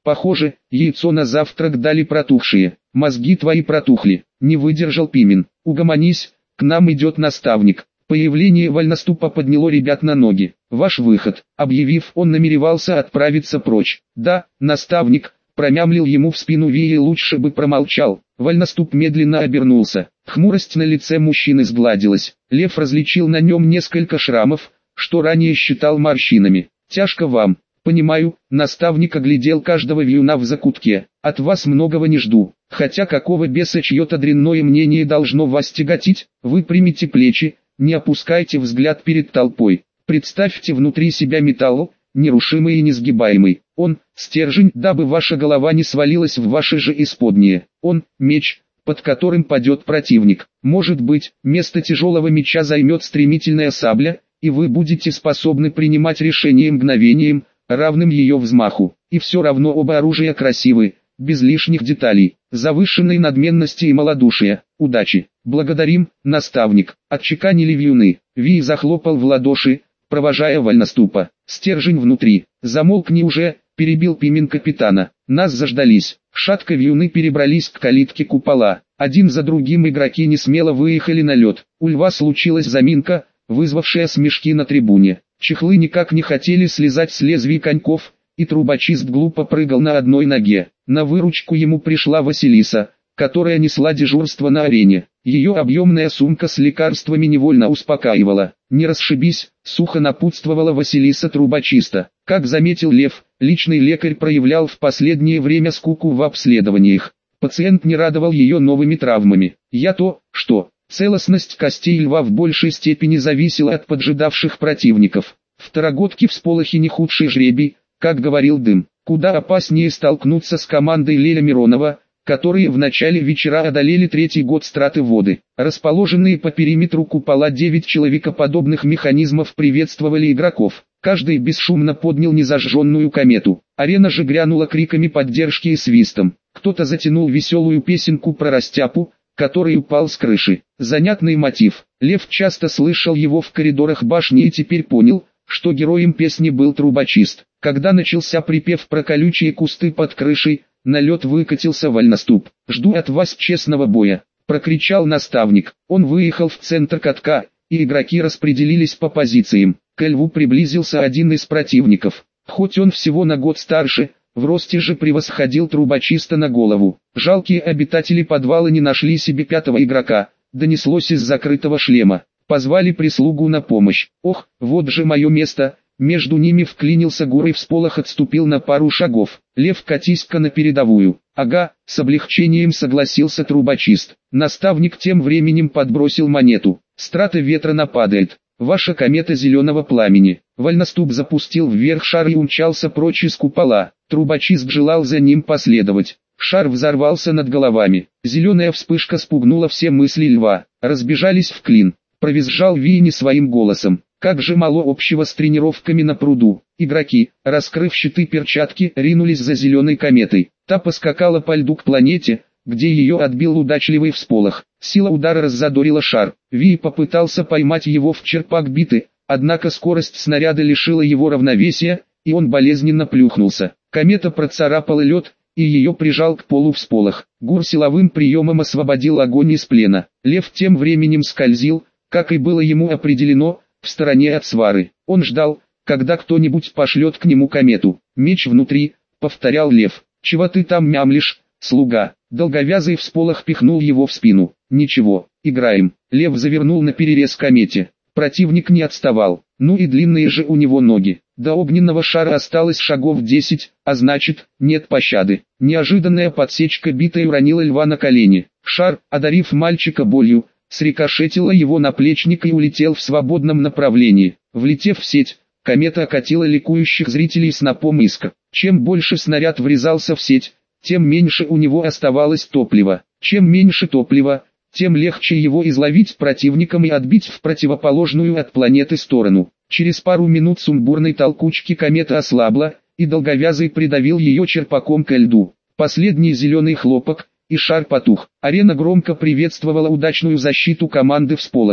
Похоже, яйцо на завтрак дали протухшие. Мозги твои протухли. Не выдержал Пимен. Угомонись, к нам идет наставник. Появление Вольноступа подняло ребят на ноги. Ваш выход, объявив, он намеревался отправиться прочь. Да, наставник, промямлил ему в спину Вии, лучше бы промолчал. Вольноступ медленно обернулся. Хмурость на лице мужчины сгладилась. Лев различил на нем несколько шрамов, что ранее считал морщинами. Тяжко вам. Понимаю, наставник оглядел каждого вьюна в закутке. От вас многого не жду. Хотя какого беса чье-то дрянное мнение должно вас тяготить? Вы примите плечи, не опускайте взгляд перед толпой. Представьте внутри себя металл, нерушимый и несгибаемый. Он – стержень, дабы ваша голова не свалилась в ваши же исподние. Он – меч, под которым падет противник. Может быть, место тяжелого меча займет стремительная сабля, и вы будете способны принимать решения мгновением, равным ее взмаху. И все равно оба оружия красивы, без лишних деталей, завышенной надменности и малодушия. Удачи! Благодарим, наставник! Отчеканили вьюны. Вий захлопал в ладоши, провожая Вольноступа. Стержень внутри. Замолкни уже, перебил Пимен капитана. Нас заждались. Шатко вьюны перебрались к калитке купола. Один за другим игроки несмело выехали на лед. У Льва случилась заминка, вызвавшая смешки на трибуне. Чехлы никак не хотели слезать с лезвий коньков, и трубочист глупо прыгал на одной ноге. На выручку ему пришла Василиса, которая несла дежурство на арене. Ее объемная сумка с лекарствами невольно успокаивала. «Не расшибись», — сухо напутствовала Василиса трубочиста. Как заметил Лев, личный лекарь проявлял в последнее время скуку в обследованиях. Пациент не радовал ее новыми травмами. «Я то, что...» Целостность костей Льва в большей степени зависела от поджидавших противников. Второгодки всполохи не худший жребий, как говорил Дым. Куда опаснее столкнуться с командой Леля Миронова, которые в начале вечера одолели третий год страты воды. Расположенные по периметру купола 9 человекоподобных механизмов приветствовали игроков. Каждый бесшумно поднял незажженную комету. Арена же грянула криками поддержки и свистом. Кто-то затянул веселую песенку про растяпу, который упал с крыши. Занятный мотив. Лев часто слышал его в коридорах башни и теперь понял, что героем песни был трубочист. Когда начался припев про колючие кусты под крышей, на лед выкатился Вольноступ. «Жду от вас честного боя», — прокричал наставник. Он выехал в центр катка, и игроки распределились по позициям. К Льву приблизился один из противников. Хоть он всего на год старше, в росте же превосходил трубочиста на голову. Жалкие обитатели подвала не нашли себе пятого игрока, донеслось из закрытого шлема. Позвали прислугу на помощь. Ох, вот же мое место. Между ними вклинился Гур и всполох отступил на пару шагов. Лев, катись-ка на передовую. Ага, с облегчением согласился трубочист. Наставник тем временем подбросил монету. Страта ветра нападает. Ваша комета зеленого пламени. Вольноступ запустил вверх шар и умчался прочь из купола. Трубочист желал за ним последовать. Шар взорвался над головами. Зеленая вспышка спугнула все мысли Льва. Разбежались в клин. Провизжал Вий не своим голосом. Как же мало общего с тренировками на пруду. Игроки, раскрыв щиты-перчатки, ринулись за зеленой кометой. Та поскакала по льду к планете, где ее отбил удачливый всполох. Сила удара раззадорила шар. Вий попытался поймать его в черпак биты, однако скорость снаряда лишила его равновесия, и он болезненно плюхнулся. Комета процарапала лед, и ее прижал к полу всполох. Гур силовым приемом освободил огонь из плена. Лев тем временем скользил, как и было ему определено, в стороне от свары. Он ждал, когда кто-нибудь пошлет к нему комету. «Меч внутри», — повторял Лев. «Чего ты там мямлишь, слуга?» Долговязый всполох пихнул его в спину. «Ничего, играем». Лев завернул на перерез комете. Противник не отставал. Ну и длинные же у него ноги. До огненного шара осталось шагов 10, а значит, нет пощады. Неожиданная подсечка битой уронила Льва на колени. Шар, одарив мальчика болью, срикошетила его наплечник и улетел в свободном направлении. Влетев в сеть, комета окатила ликующих зрителей снопом искр. Чем больше снаряд врезался в сеть, тем меньше у него оставалось топлива. Чем меньше топлива, тем легче его изловить противником и отбить в противоположную от планеты сторону. Через пару минут сумбурной толкучки комета ослабла, и долговязый придавил ее черпаком ко льду. Последний зеленый хлопок, и шар потух. Арена громко приветствовала удачную защиту команды всполохов.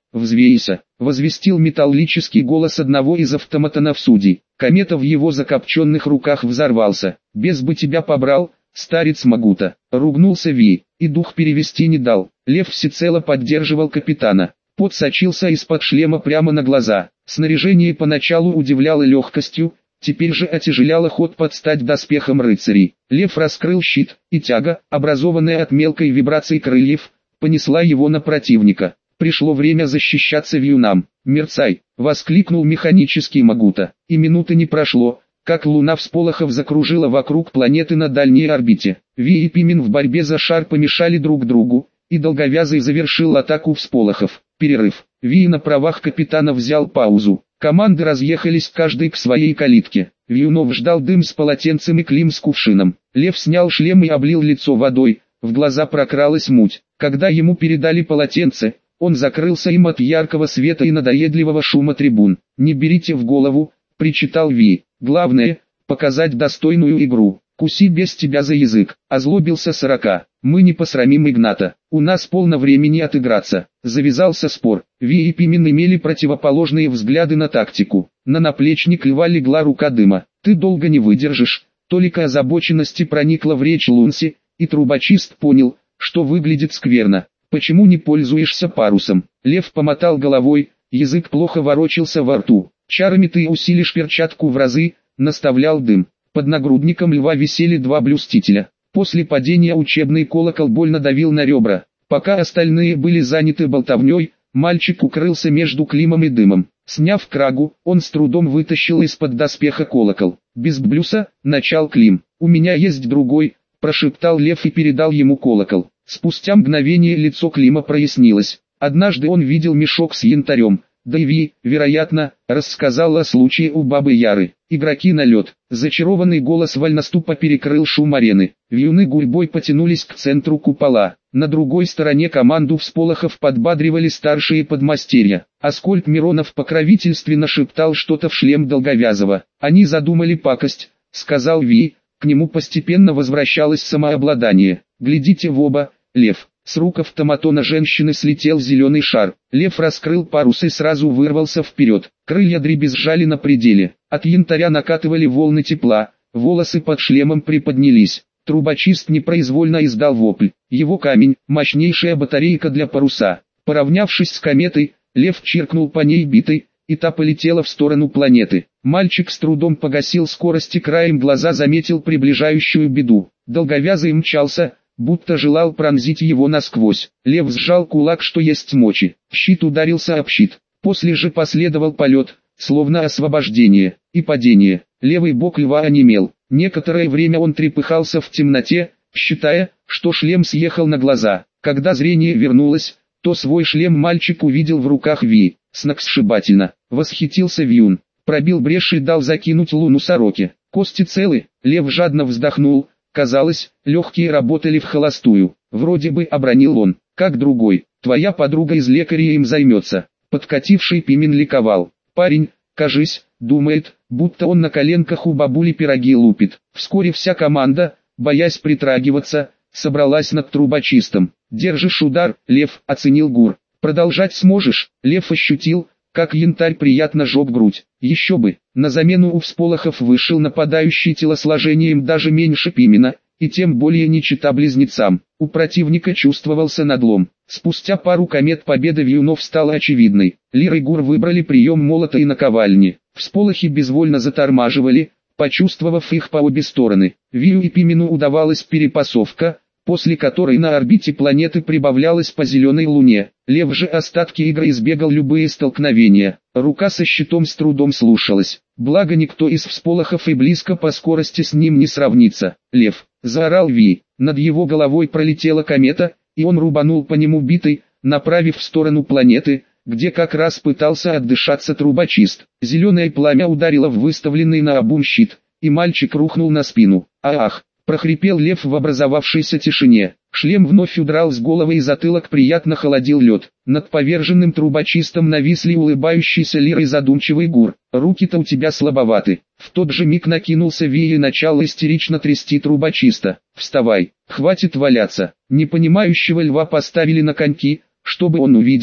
«Взвейся», — возвестил металлический голос одного из автоматонов судей. Комета в его закопченных руках взорвался. «Без бы тебя побрал, старец Магута», — ругнулся Ви, и дух перевести не дал. Лев всецело поддерживал капитана. Пот сочился из-под шлема прямо на глаза. Снаряжение поначалу удивляло легкостью, теперь же отяжеляло ход под стать доспехом рыцарей. Лев раскрыл щит, и тяга, образованная от мелкой вибрации крыльев, понесла его на противника. Пришло время защищаться вьюнам. «Мерцай!» — воскликнул механический Магута. И минуты не прошло, как луна всполохов закружила вокруг планеты на дальней орбите. Ви и Пимен в борьбе за шар помешали друг другу, и Долговязый завершил атаку всполохов. Перерыв. Ви на правах капитана взял паузу. Команды разъехались каждый к своей калитке. Вьюнов ждал дым с полотенцем и Клим с кувшином. Лев снял шлем и облил лицо водой, в глаза прокралась муть. Когда ему передали полотенце, он закрылся им от яркого света и надоедливого шума трибун. «Не берите в голову», — причитал Ви. «Главное — показать достойную игру. Куси без тебя за язык», — озлобился 40. «Мы не посрамим Игната. У нас полно времени отыграться». Завязался спор. Ви и Пимен имели противоположные взгляды на тактику. На наплечник Льва легла рука дыма. «Ты долго не выдержишь». Толика озабоченности проникла в речь Лунси, и трубочист понял, что выглядит скверно. «Почему не пользуешься парусом?» Лев помотал головой, язык плохо ворочался во рту. «Чарами ты усилишь перчатку в разы», — наставлял дым. Под нагрудником Льва висели два блюстителя. После падения учебный колокол больно давил на ребра. Пока остальные были заняты болтовней, мальчик укрылся между Климом и Дымом. Сняв крагу, он с трудом вытащил из-под доспеха колокол. «Без блюса», — начал Клим. «У меня есть другой», — прошептал Лев и передал ему колокол. Спустя мгновение лицо Клима прояснилось. Однажды он видел мешок с янтарем. Дэви, вероятно, рассказал о случае у Бабы Яры. Игроки на лед. Зачарованный голос вольноступа перекрыл шум арены. Вьюны гурьбой потянулись к центру купола. На другой стороне команду всполохов подбадривали старшие подмастерья. Аскольд Миронов покровительственно шептал что-то в шлем Долговязого. «Они задумали пакость», — сказал Ви. К нему постепенно возвращалось самообладание. «Глядите в оба, Лев». С рук автоматона женщины слетел зеленый шар. Лев раскрыл парус и сразу вырвался вперед. Крылья дребезжали на пределе. От янтаря накатывали волны тепла. Волосы под шлемом приподнялись. Трубочист непроизвольно издал вопль. Его камень — мощнейшая батарейка для паруса. Поравнявшись с кометой, Лев чиркнул по ней битой, и та полетела в сторону планеты. Мальчик с трудом погасил скорость и краем глаза заметил приближающую беду. Долговязый мчался, будто желал пронзить его насквозь. Лев сжал кулак, что есть мочи. Щит ударился об щит. После же последовал полет, словно освобождение, и падение. Левый бок Льва онемел. Некоторое время он трепыхался в темноте, считая, что шлем съехал на глаза. Когда зрение вернулось, то свой шлем мальчик увидел в руках Ви. «Сногсшибательно!» — восхитился Вьюн. Пробил брешь и дал закинуть луну сороке. «Кости целы?» — Лев жадно вздохнул. Казалось, легкие работали вхолостую. «Вроде бы», — обронил он, — «как другой. Твоя подруга из лекаря им займется». Подкативший Пимен ликовал. Парень, кажись, думает, будто он на коленках у бабули пироги лупит. Вскоре вся команда, боясь притрагиваться, собралась над трубочистом. «Держишь удар, Лев», — оценил Гур. «Продолжать сможешь?» Лев ощутил, как янтарь приятно жег грудь. Еще бы, на замену у всполохов вышел нападающий телосложением даже меньше Пимена, и тем более не чита близнецам. У противника чувствовался надлом. Спустя пару комет победа вьюнов стала очевидной. Лир и Гур выбрали прием молота и наковальни. Всполохи безвольно затормаживали, почувствовав их по обе стороны. Вию и Пимену удавалась перепасовка, после которой на орбите планеты прибавлялось по зеленой луне. Лев же остатки игры избегал любые столкновения. Рука со щитом с трудом слушалась. Благо никто из всполохов и близко по скорости с ним не сравнится. «Лев!» — заорал Ви. Над его головой пролетела комета, и он рубанул по нему битой, направив в сторону планеты, где как раз пытался отдышаться трубочист. Зеленое пламя ударило в выставленный наобум щит, и мальчик рухнул на спину. «Ах!» — прохрипел Лев в образовавшейся тишине. Шлем вновь удрал с головы и затылок приятно холодил лед. Над поверженным трубочистом нависли улыбающийся Лир и задумчивый Гур. «Руки-то у тебя слабоваты». В тот же миг накинулся Ви и начал истерично трясти трубочиста. «Вставай, хватит валяться». Непонимающего Льва поставили на коньки, чтобы он увидел,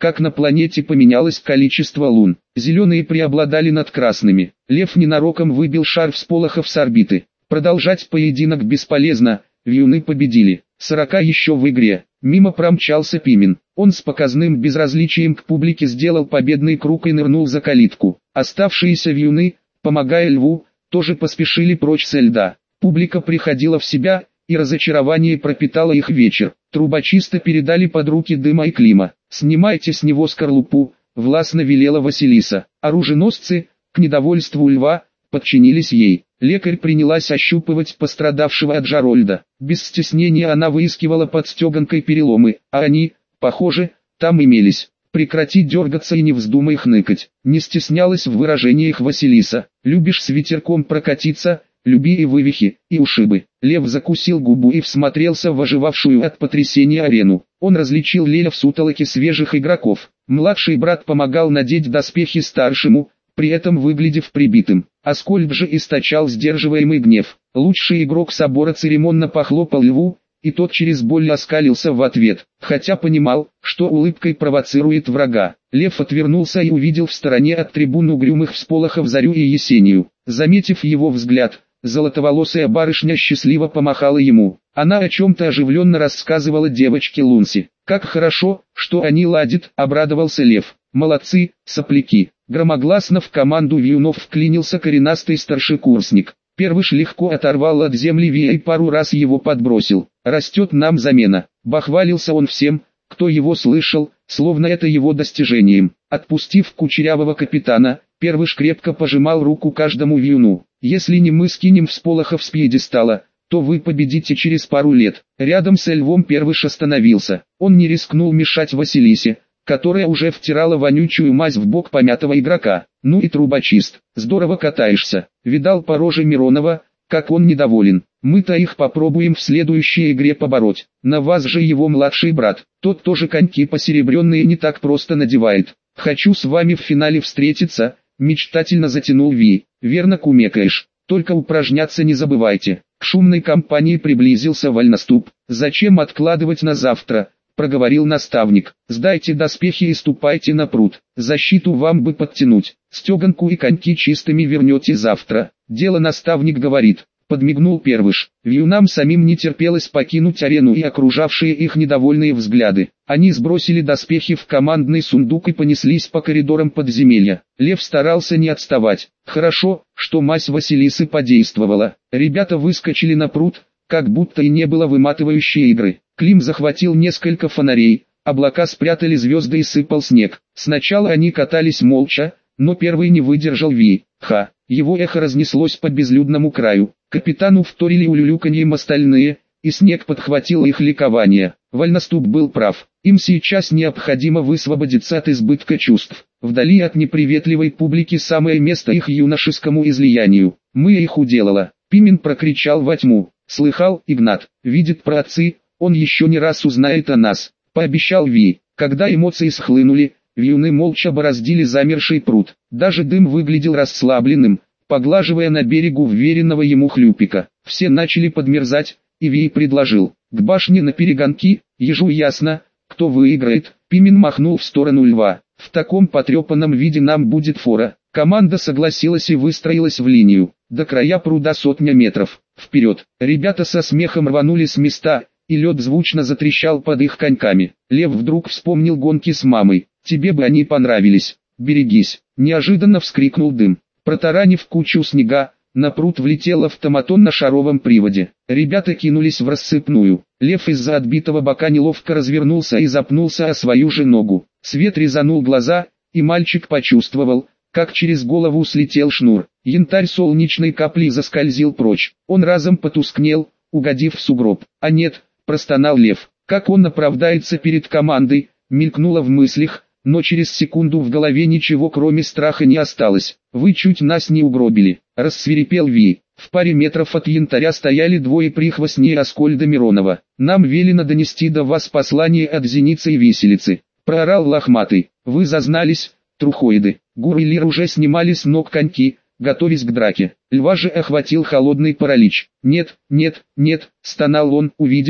как на планете поменялось количество лун. Зеленые преобладали над красными. Лев ненароком выбил шар всполохов с орбиты. Продолжать поединок бесполезно, вьюны победили. 40 еще в игре. Мимо промчался Пимен. Он с показным безразличием к публике сделал победный круг и нырнул за калитку. Оставшиеся вьюны, помогая льву, тоже поспешили прочь со льда. Публика приходила в себя, и разочарование пропитало их вечер. Трубочисто передали под руки Дыма и Клима. «Снимайте с него скорлупу», — властно велела Василиса. Оруженосцы, к недовольству льва, подчинились ей. Лекарь принялась ощупывать пострадавшего от Джарольда. Без стеснения она выискивала под стеганкой переломы, а они, похоже, там имелись. «Прекрати дергаться и не вздумай хныкать», — не стеснялась в выражениях Василиса. «Любишь с ветерком прокатиться? Люби и вывихи, и ушибы». Лев закусил губу и всмотрелся в оживавшую от потрясения арену. Он различил Леля в сутолоке свежих игроков. Младший брат помогал надеть доспехи старшему, при этом выглядев прибитым. Аскольд же источал сдерживаемый гнев. Лучший игрок собора церемонно похлопал льву, и тот через боль оскалился в ответ, хотя понимал, что улыбкой провоцирует врага. Лев отвернулся и увидел в стороне от трибун угрюмых всполохов Зарю и Есению. Заметив его взгляд, золотоволосая барышня счастливо помахала ему. Она о чем-то оживленно рассказывала девочке Лунси. «Как хорошо, что они ладят», — обрадовался Лев. «Молодцы, сопляки». Громогласно в команду вьюнов вклинился коренастый старшекурсник. Первыш легко оторвал от земли Вия и пару раз его подбросил. «Растет нам замена». Бахвалился он всем, кто его слышал, словно это его достижением. Отпустив кучерявого капитана, Первыш крепко пожимал руку каждому вьюну. «Если не мы скинем всполохов с пьедестала, то вы победите через пару лет». Рядом со львом Первыш остановился. Он не рискнул мешать Василисе, которая уже втирала вонючую мазь в бок помятого игрока. «Ну и трубочист, здорово катаешься. Видал по роже Миронова, как он недоволен. Мы-то их попробуем в следующей игре побороть. На вас же его младший брат, тот тоже коньки посеребренные не так просто надевает. Хочу с вами в финале встретиться», — мечтательно затянул Ви. «Верно кумекаешь, только упражняться не забывайте». К шумной компании приблизился Вольноступ. «Зачем откладывать на завтра?» — проговорил наставник. «Сдайте доспехи и ступайте на пруд. Защиту вам бы подтянуть. Стеганку и коньки чистыми вернете завтра. Дело, наставник говорит», — подмигнул Первыш. Вьюнам самим не терпелось покинуть арену и окружавшие их недовольные взгляды. Они сбросили доспехи в командный сундук и понеслись по коридорам подземелья. Лев старался не отставать. Хорошо, что мазь Василисы подействовала. Ребята выскочили на пруд, как будто и не было выматывающей игры. Клим захватил несколько фонарей, облака спрятали звезды и сыпал снег. Сначала они катались молча, но первый не выдержал Ви. «Ха!» Его эхо разнеслось по безлюдному краю. Капитану вторили улюлюканьем остальные, и снег подхватил их ликование. Вольноступ был прав. Им сейчас необходимо высвободиться от избытка чувств. Вдали от неприветливой публики самое место их юношескому излиянию. «Мы их уделала!» Пимен прокричал во тьму. «Слыхал, Игнат, видит праотцы, он еще не раз узнает о нас», — пообещал Ви. Когда эмоции схлынули, вьюны молча бороздили замерший пруд. Даже Дым выглядел расслабленным, поглаживая на берегу вверенного ему хлюпика. Все начали подмерзать, и Ви предложил: «К башне на перегонки, ежу ясно, кто выиграет». Пимен махнул в сторону льва. «В таком потрепанном виде нам будет фора». Команда согласилась и выстроилась в линию. До края пруда 100 метров. Вперед! Ребята со смехом рванули с места, и лед звучно затрещал под их коньками. Лев вдруг вспомнил гонки с мамой. «Тебе бы они понравились. Берегись!» Неожиданно вскрикнул Дым. Протаранив кучу снега, на пруд влетел автоматон на шаровом приводе. Ребята кинулись в рассыпную. Лев из-за отбитого бока неловко развернулся и запнулся о свою же ногу. Свет резанул глаза, и мальчик почувствовал, как через голову слетел шнур. Янтарь солнечной каплей заскользил прочь. Он разом потускнел, угодив в сугроб. «А нет», — простонал Лев. Как он оправдается перед командой, мелькнуло в мыслях, но через секунду в голове ничего кроме страха не осталось. «Вы чуть нас не угробили», — рассвирепел Ви. В паре метров от Янтаря стояли двое прихвостней Аскольда Миронова. «Нам велено донести до вас послание от Зеницы и Виселицы», — проорал лохматый. «Вы зазнались, трухоиды». Гур и Лир уже снимали с ног коньки, готовясь к драке. Льва же охватил холодный паралич. «Нет, нет, нет», — стонал он, увидев,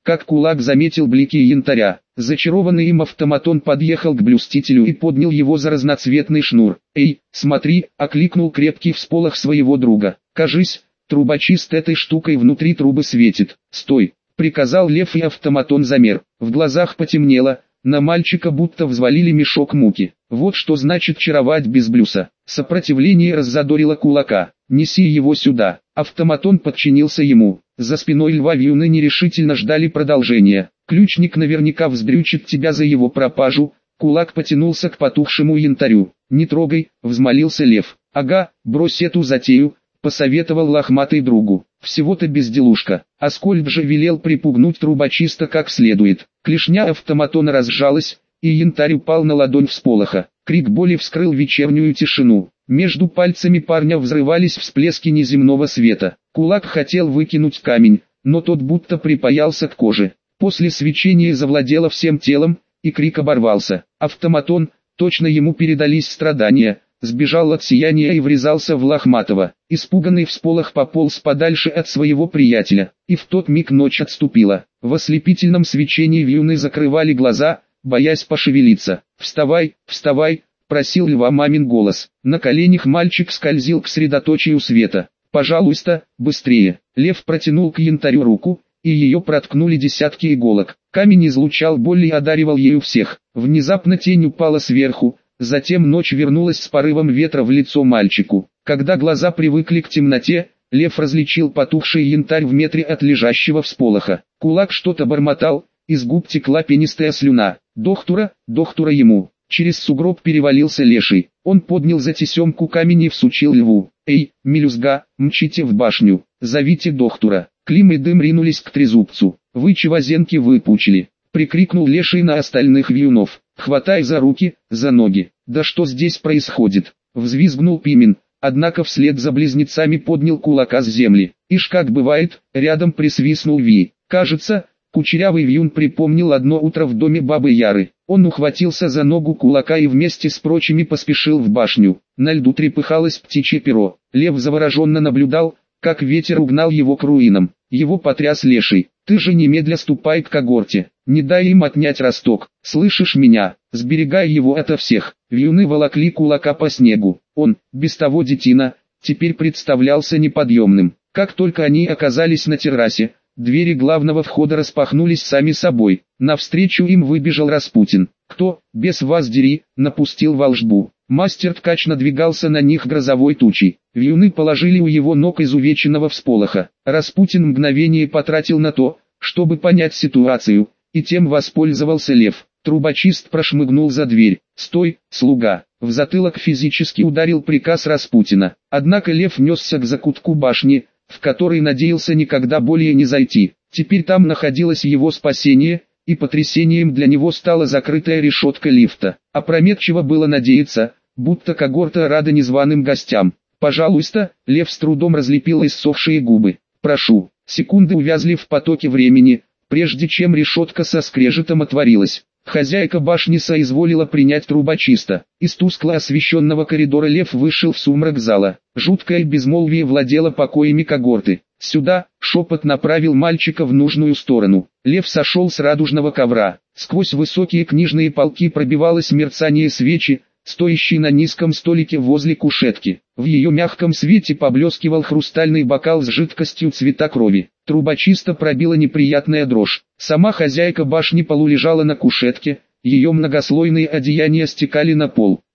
как кулак заметил блики янтаря. Зачарованный им автоматон подъехал к блюстителю и поднял его за разноцветный шнур. «Эй, смотри!» — окликнул крепкий всполох своего друга. «Кажись, трубочист этой штукой внутри трубы светит. Стой!» — приказал Лев, и автоматон замер. В глазах потемнело, на мальчика будто взвалили мешок муки. Вот что значит чаровать без блюса. Сопротивление раззадорило кулака. «Неси его сюда!» Автоматон подчинился ему. За спиной Льва вьюны нерешительно ждали продолжения. «Ключник наверняка взбрючит тебя за его пропажу». Кулак потянулся к потухшему янтарю. «Не трогай», — взмолился Лев. «Ага, брось эту затею», — посоветовал лохматый другу. «Всего-то безделушка». Аскольд же велел припугнуть трубочиста как следует. Клешня автоматона разжалась, и янтарь упал на ладонь всполоха. Крик боли вскрыл вечернюю тишину. Между пальцами парня взрывались всплески неземного света. Кулак хотел выкинуть камень, но тот будто припаялся к коже. После свечения завладело всем телом, и крик оборвался. Автоматон, точно ему передались страдания, сбежал от сияния и врезался в Лохматова. Испуганный всполох пополз подальше от своего приятеля, и в тот миг ночь отступила. В ослепительном свечении вьюны закрывали глаза, боясь пошевелиться. «Вставай, вставай!» — просил Льва мамин голос. На коленях мальчик скользил к средоточию света. «Пожалуйста, быстрее!» Лев протянул к янтарю руку, и ее проткнули десятки иголок. Камень излучал боль и одаривал ею всех. Внезапно тень упала сверху, затем ночь вернулась с порывом ветра в лицо мальчику. Когда глаза привыкли к темноте, Лев различил потухший янтарь в метре от лежащего всполоха. Кулак что-то бормотал, из губ текла пенистая слюна. «Доктора, доктора ему!» Через сугроб перевалился леший. Он поднял за тесемку камень и всучил Льву. «Эй, мелюзга, мчите в башню, зовите доктора!» Клим и Дым ринулись к трезубцу. «Вы чего зенки выпучили?» — прикрикнул леший на остальных вьюнов. «Хватай за руки, за ноги!» «Да что здесь происходит?» — взвизгнул Пимен, однако вслед за близнецами поднял кулака с земли. «Ишь как бывает!» — рядом присвистнул Ви. «Кажется, кучерявый вьюн припомнил одно утро в доме бабы Яры. Он ухватился за ногу кулака и вместе с прочими поспешил в башню. На льду трепыхалось птичье перо. Лев завороженно наблюдал, как ветер угнал его к руинам. Его потряс леший. «Ты же немедля ступай к когорте, не дай им отнять росток, слышишь меня, сберегай его ото всех». Вьюны волокли кулака по снегу. Он, без того детина, теперь представлялся неподъемным. Как только они оказались на террасе, двери главного входа распахнулись сами собой. Навстречу им выбежал Распутин. «Кто, бес вас дери, напустил волшбу?» Мастер-ткач надвигался на них грозовой тучей. Вьюны положили у его ног изувеченного всполоха. Распутин мгновение потратил на то, чтобы понять ситуацию, и тем воспользовался Лев. Трубочист прошмыгнул за дверь. «Стой, слуга!» В затылок физически ударил приказ Распутина. Однако Лев несся к закутку башни, в который надеялся никогда более не зайти. Теперь там находилось его спасение, и потрясением для него стала закрытая решетка лифта. Опрометчиво было надеяться, будто когорта рада незваным гостям. «Пожалуйста», — Лев с трудом разлепил иссохшие губы. «Прошу». Секунды увязли в потоке времени, прежде чем решетка со скрежетом отворилась. Хозяйка башни соизволила принять трубочиста. Из тускло освещенного коридора Лев вышел в сумрак зала. Жуткое безмолвие владело покоями когорты. «Сюда!» — шепот направил мальчика в нужную сторону. Лев сошел с радужного ковра. Сквозь высокие книжные полки пробивалось мерцание свечи, стоящей на низком столике возле кушетки. В ее мягком свете поблескивал хрустальный бокал с жидкостью цвета крови. Трубочиста пробила неприятная дрожь. Сама хозяйка башни полулежала на кушетке, ее многослойные одеяния стекали на пол.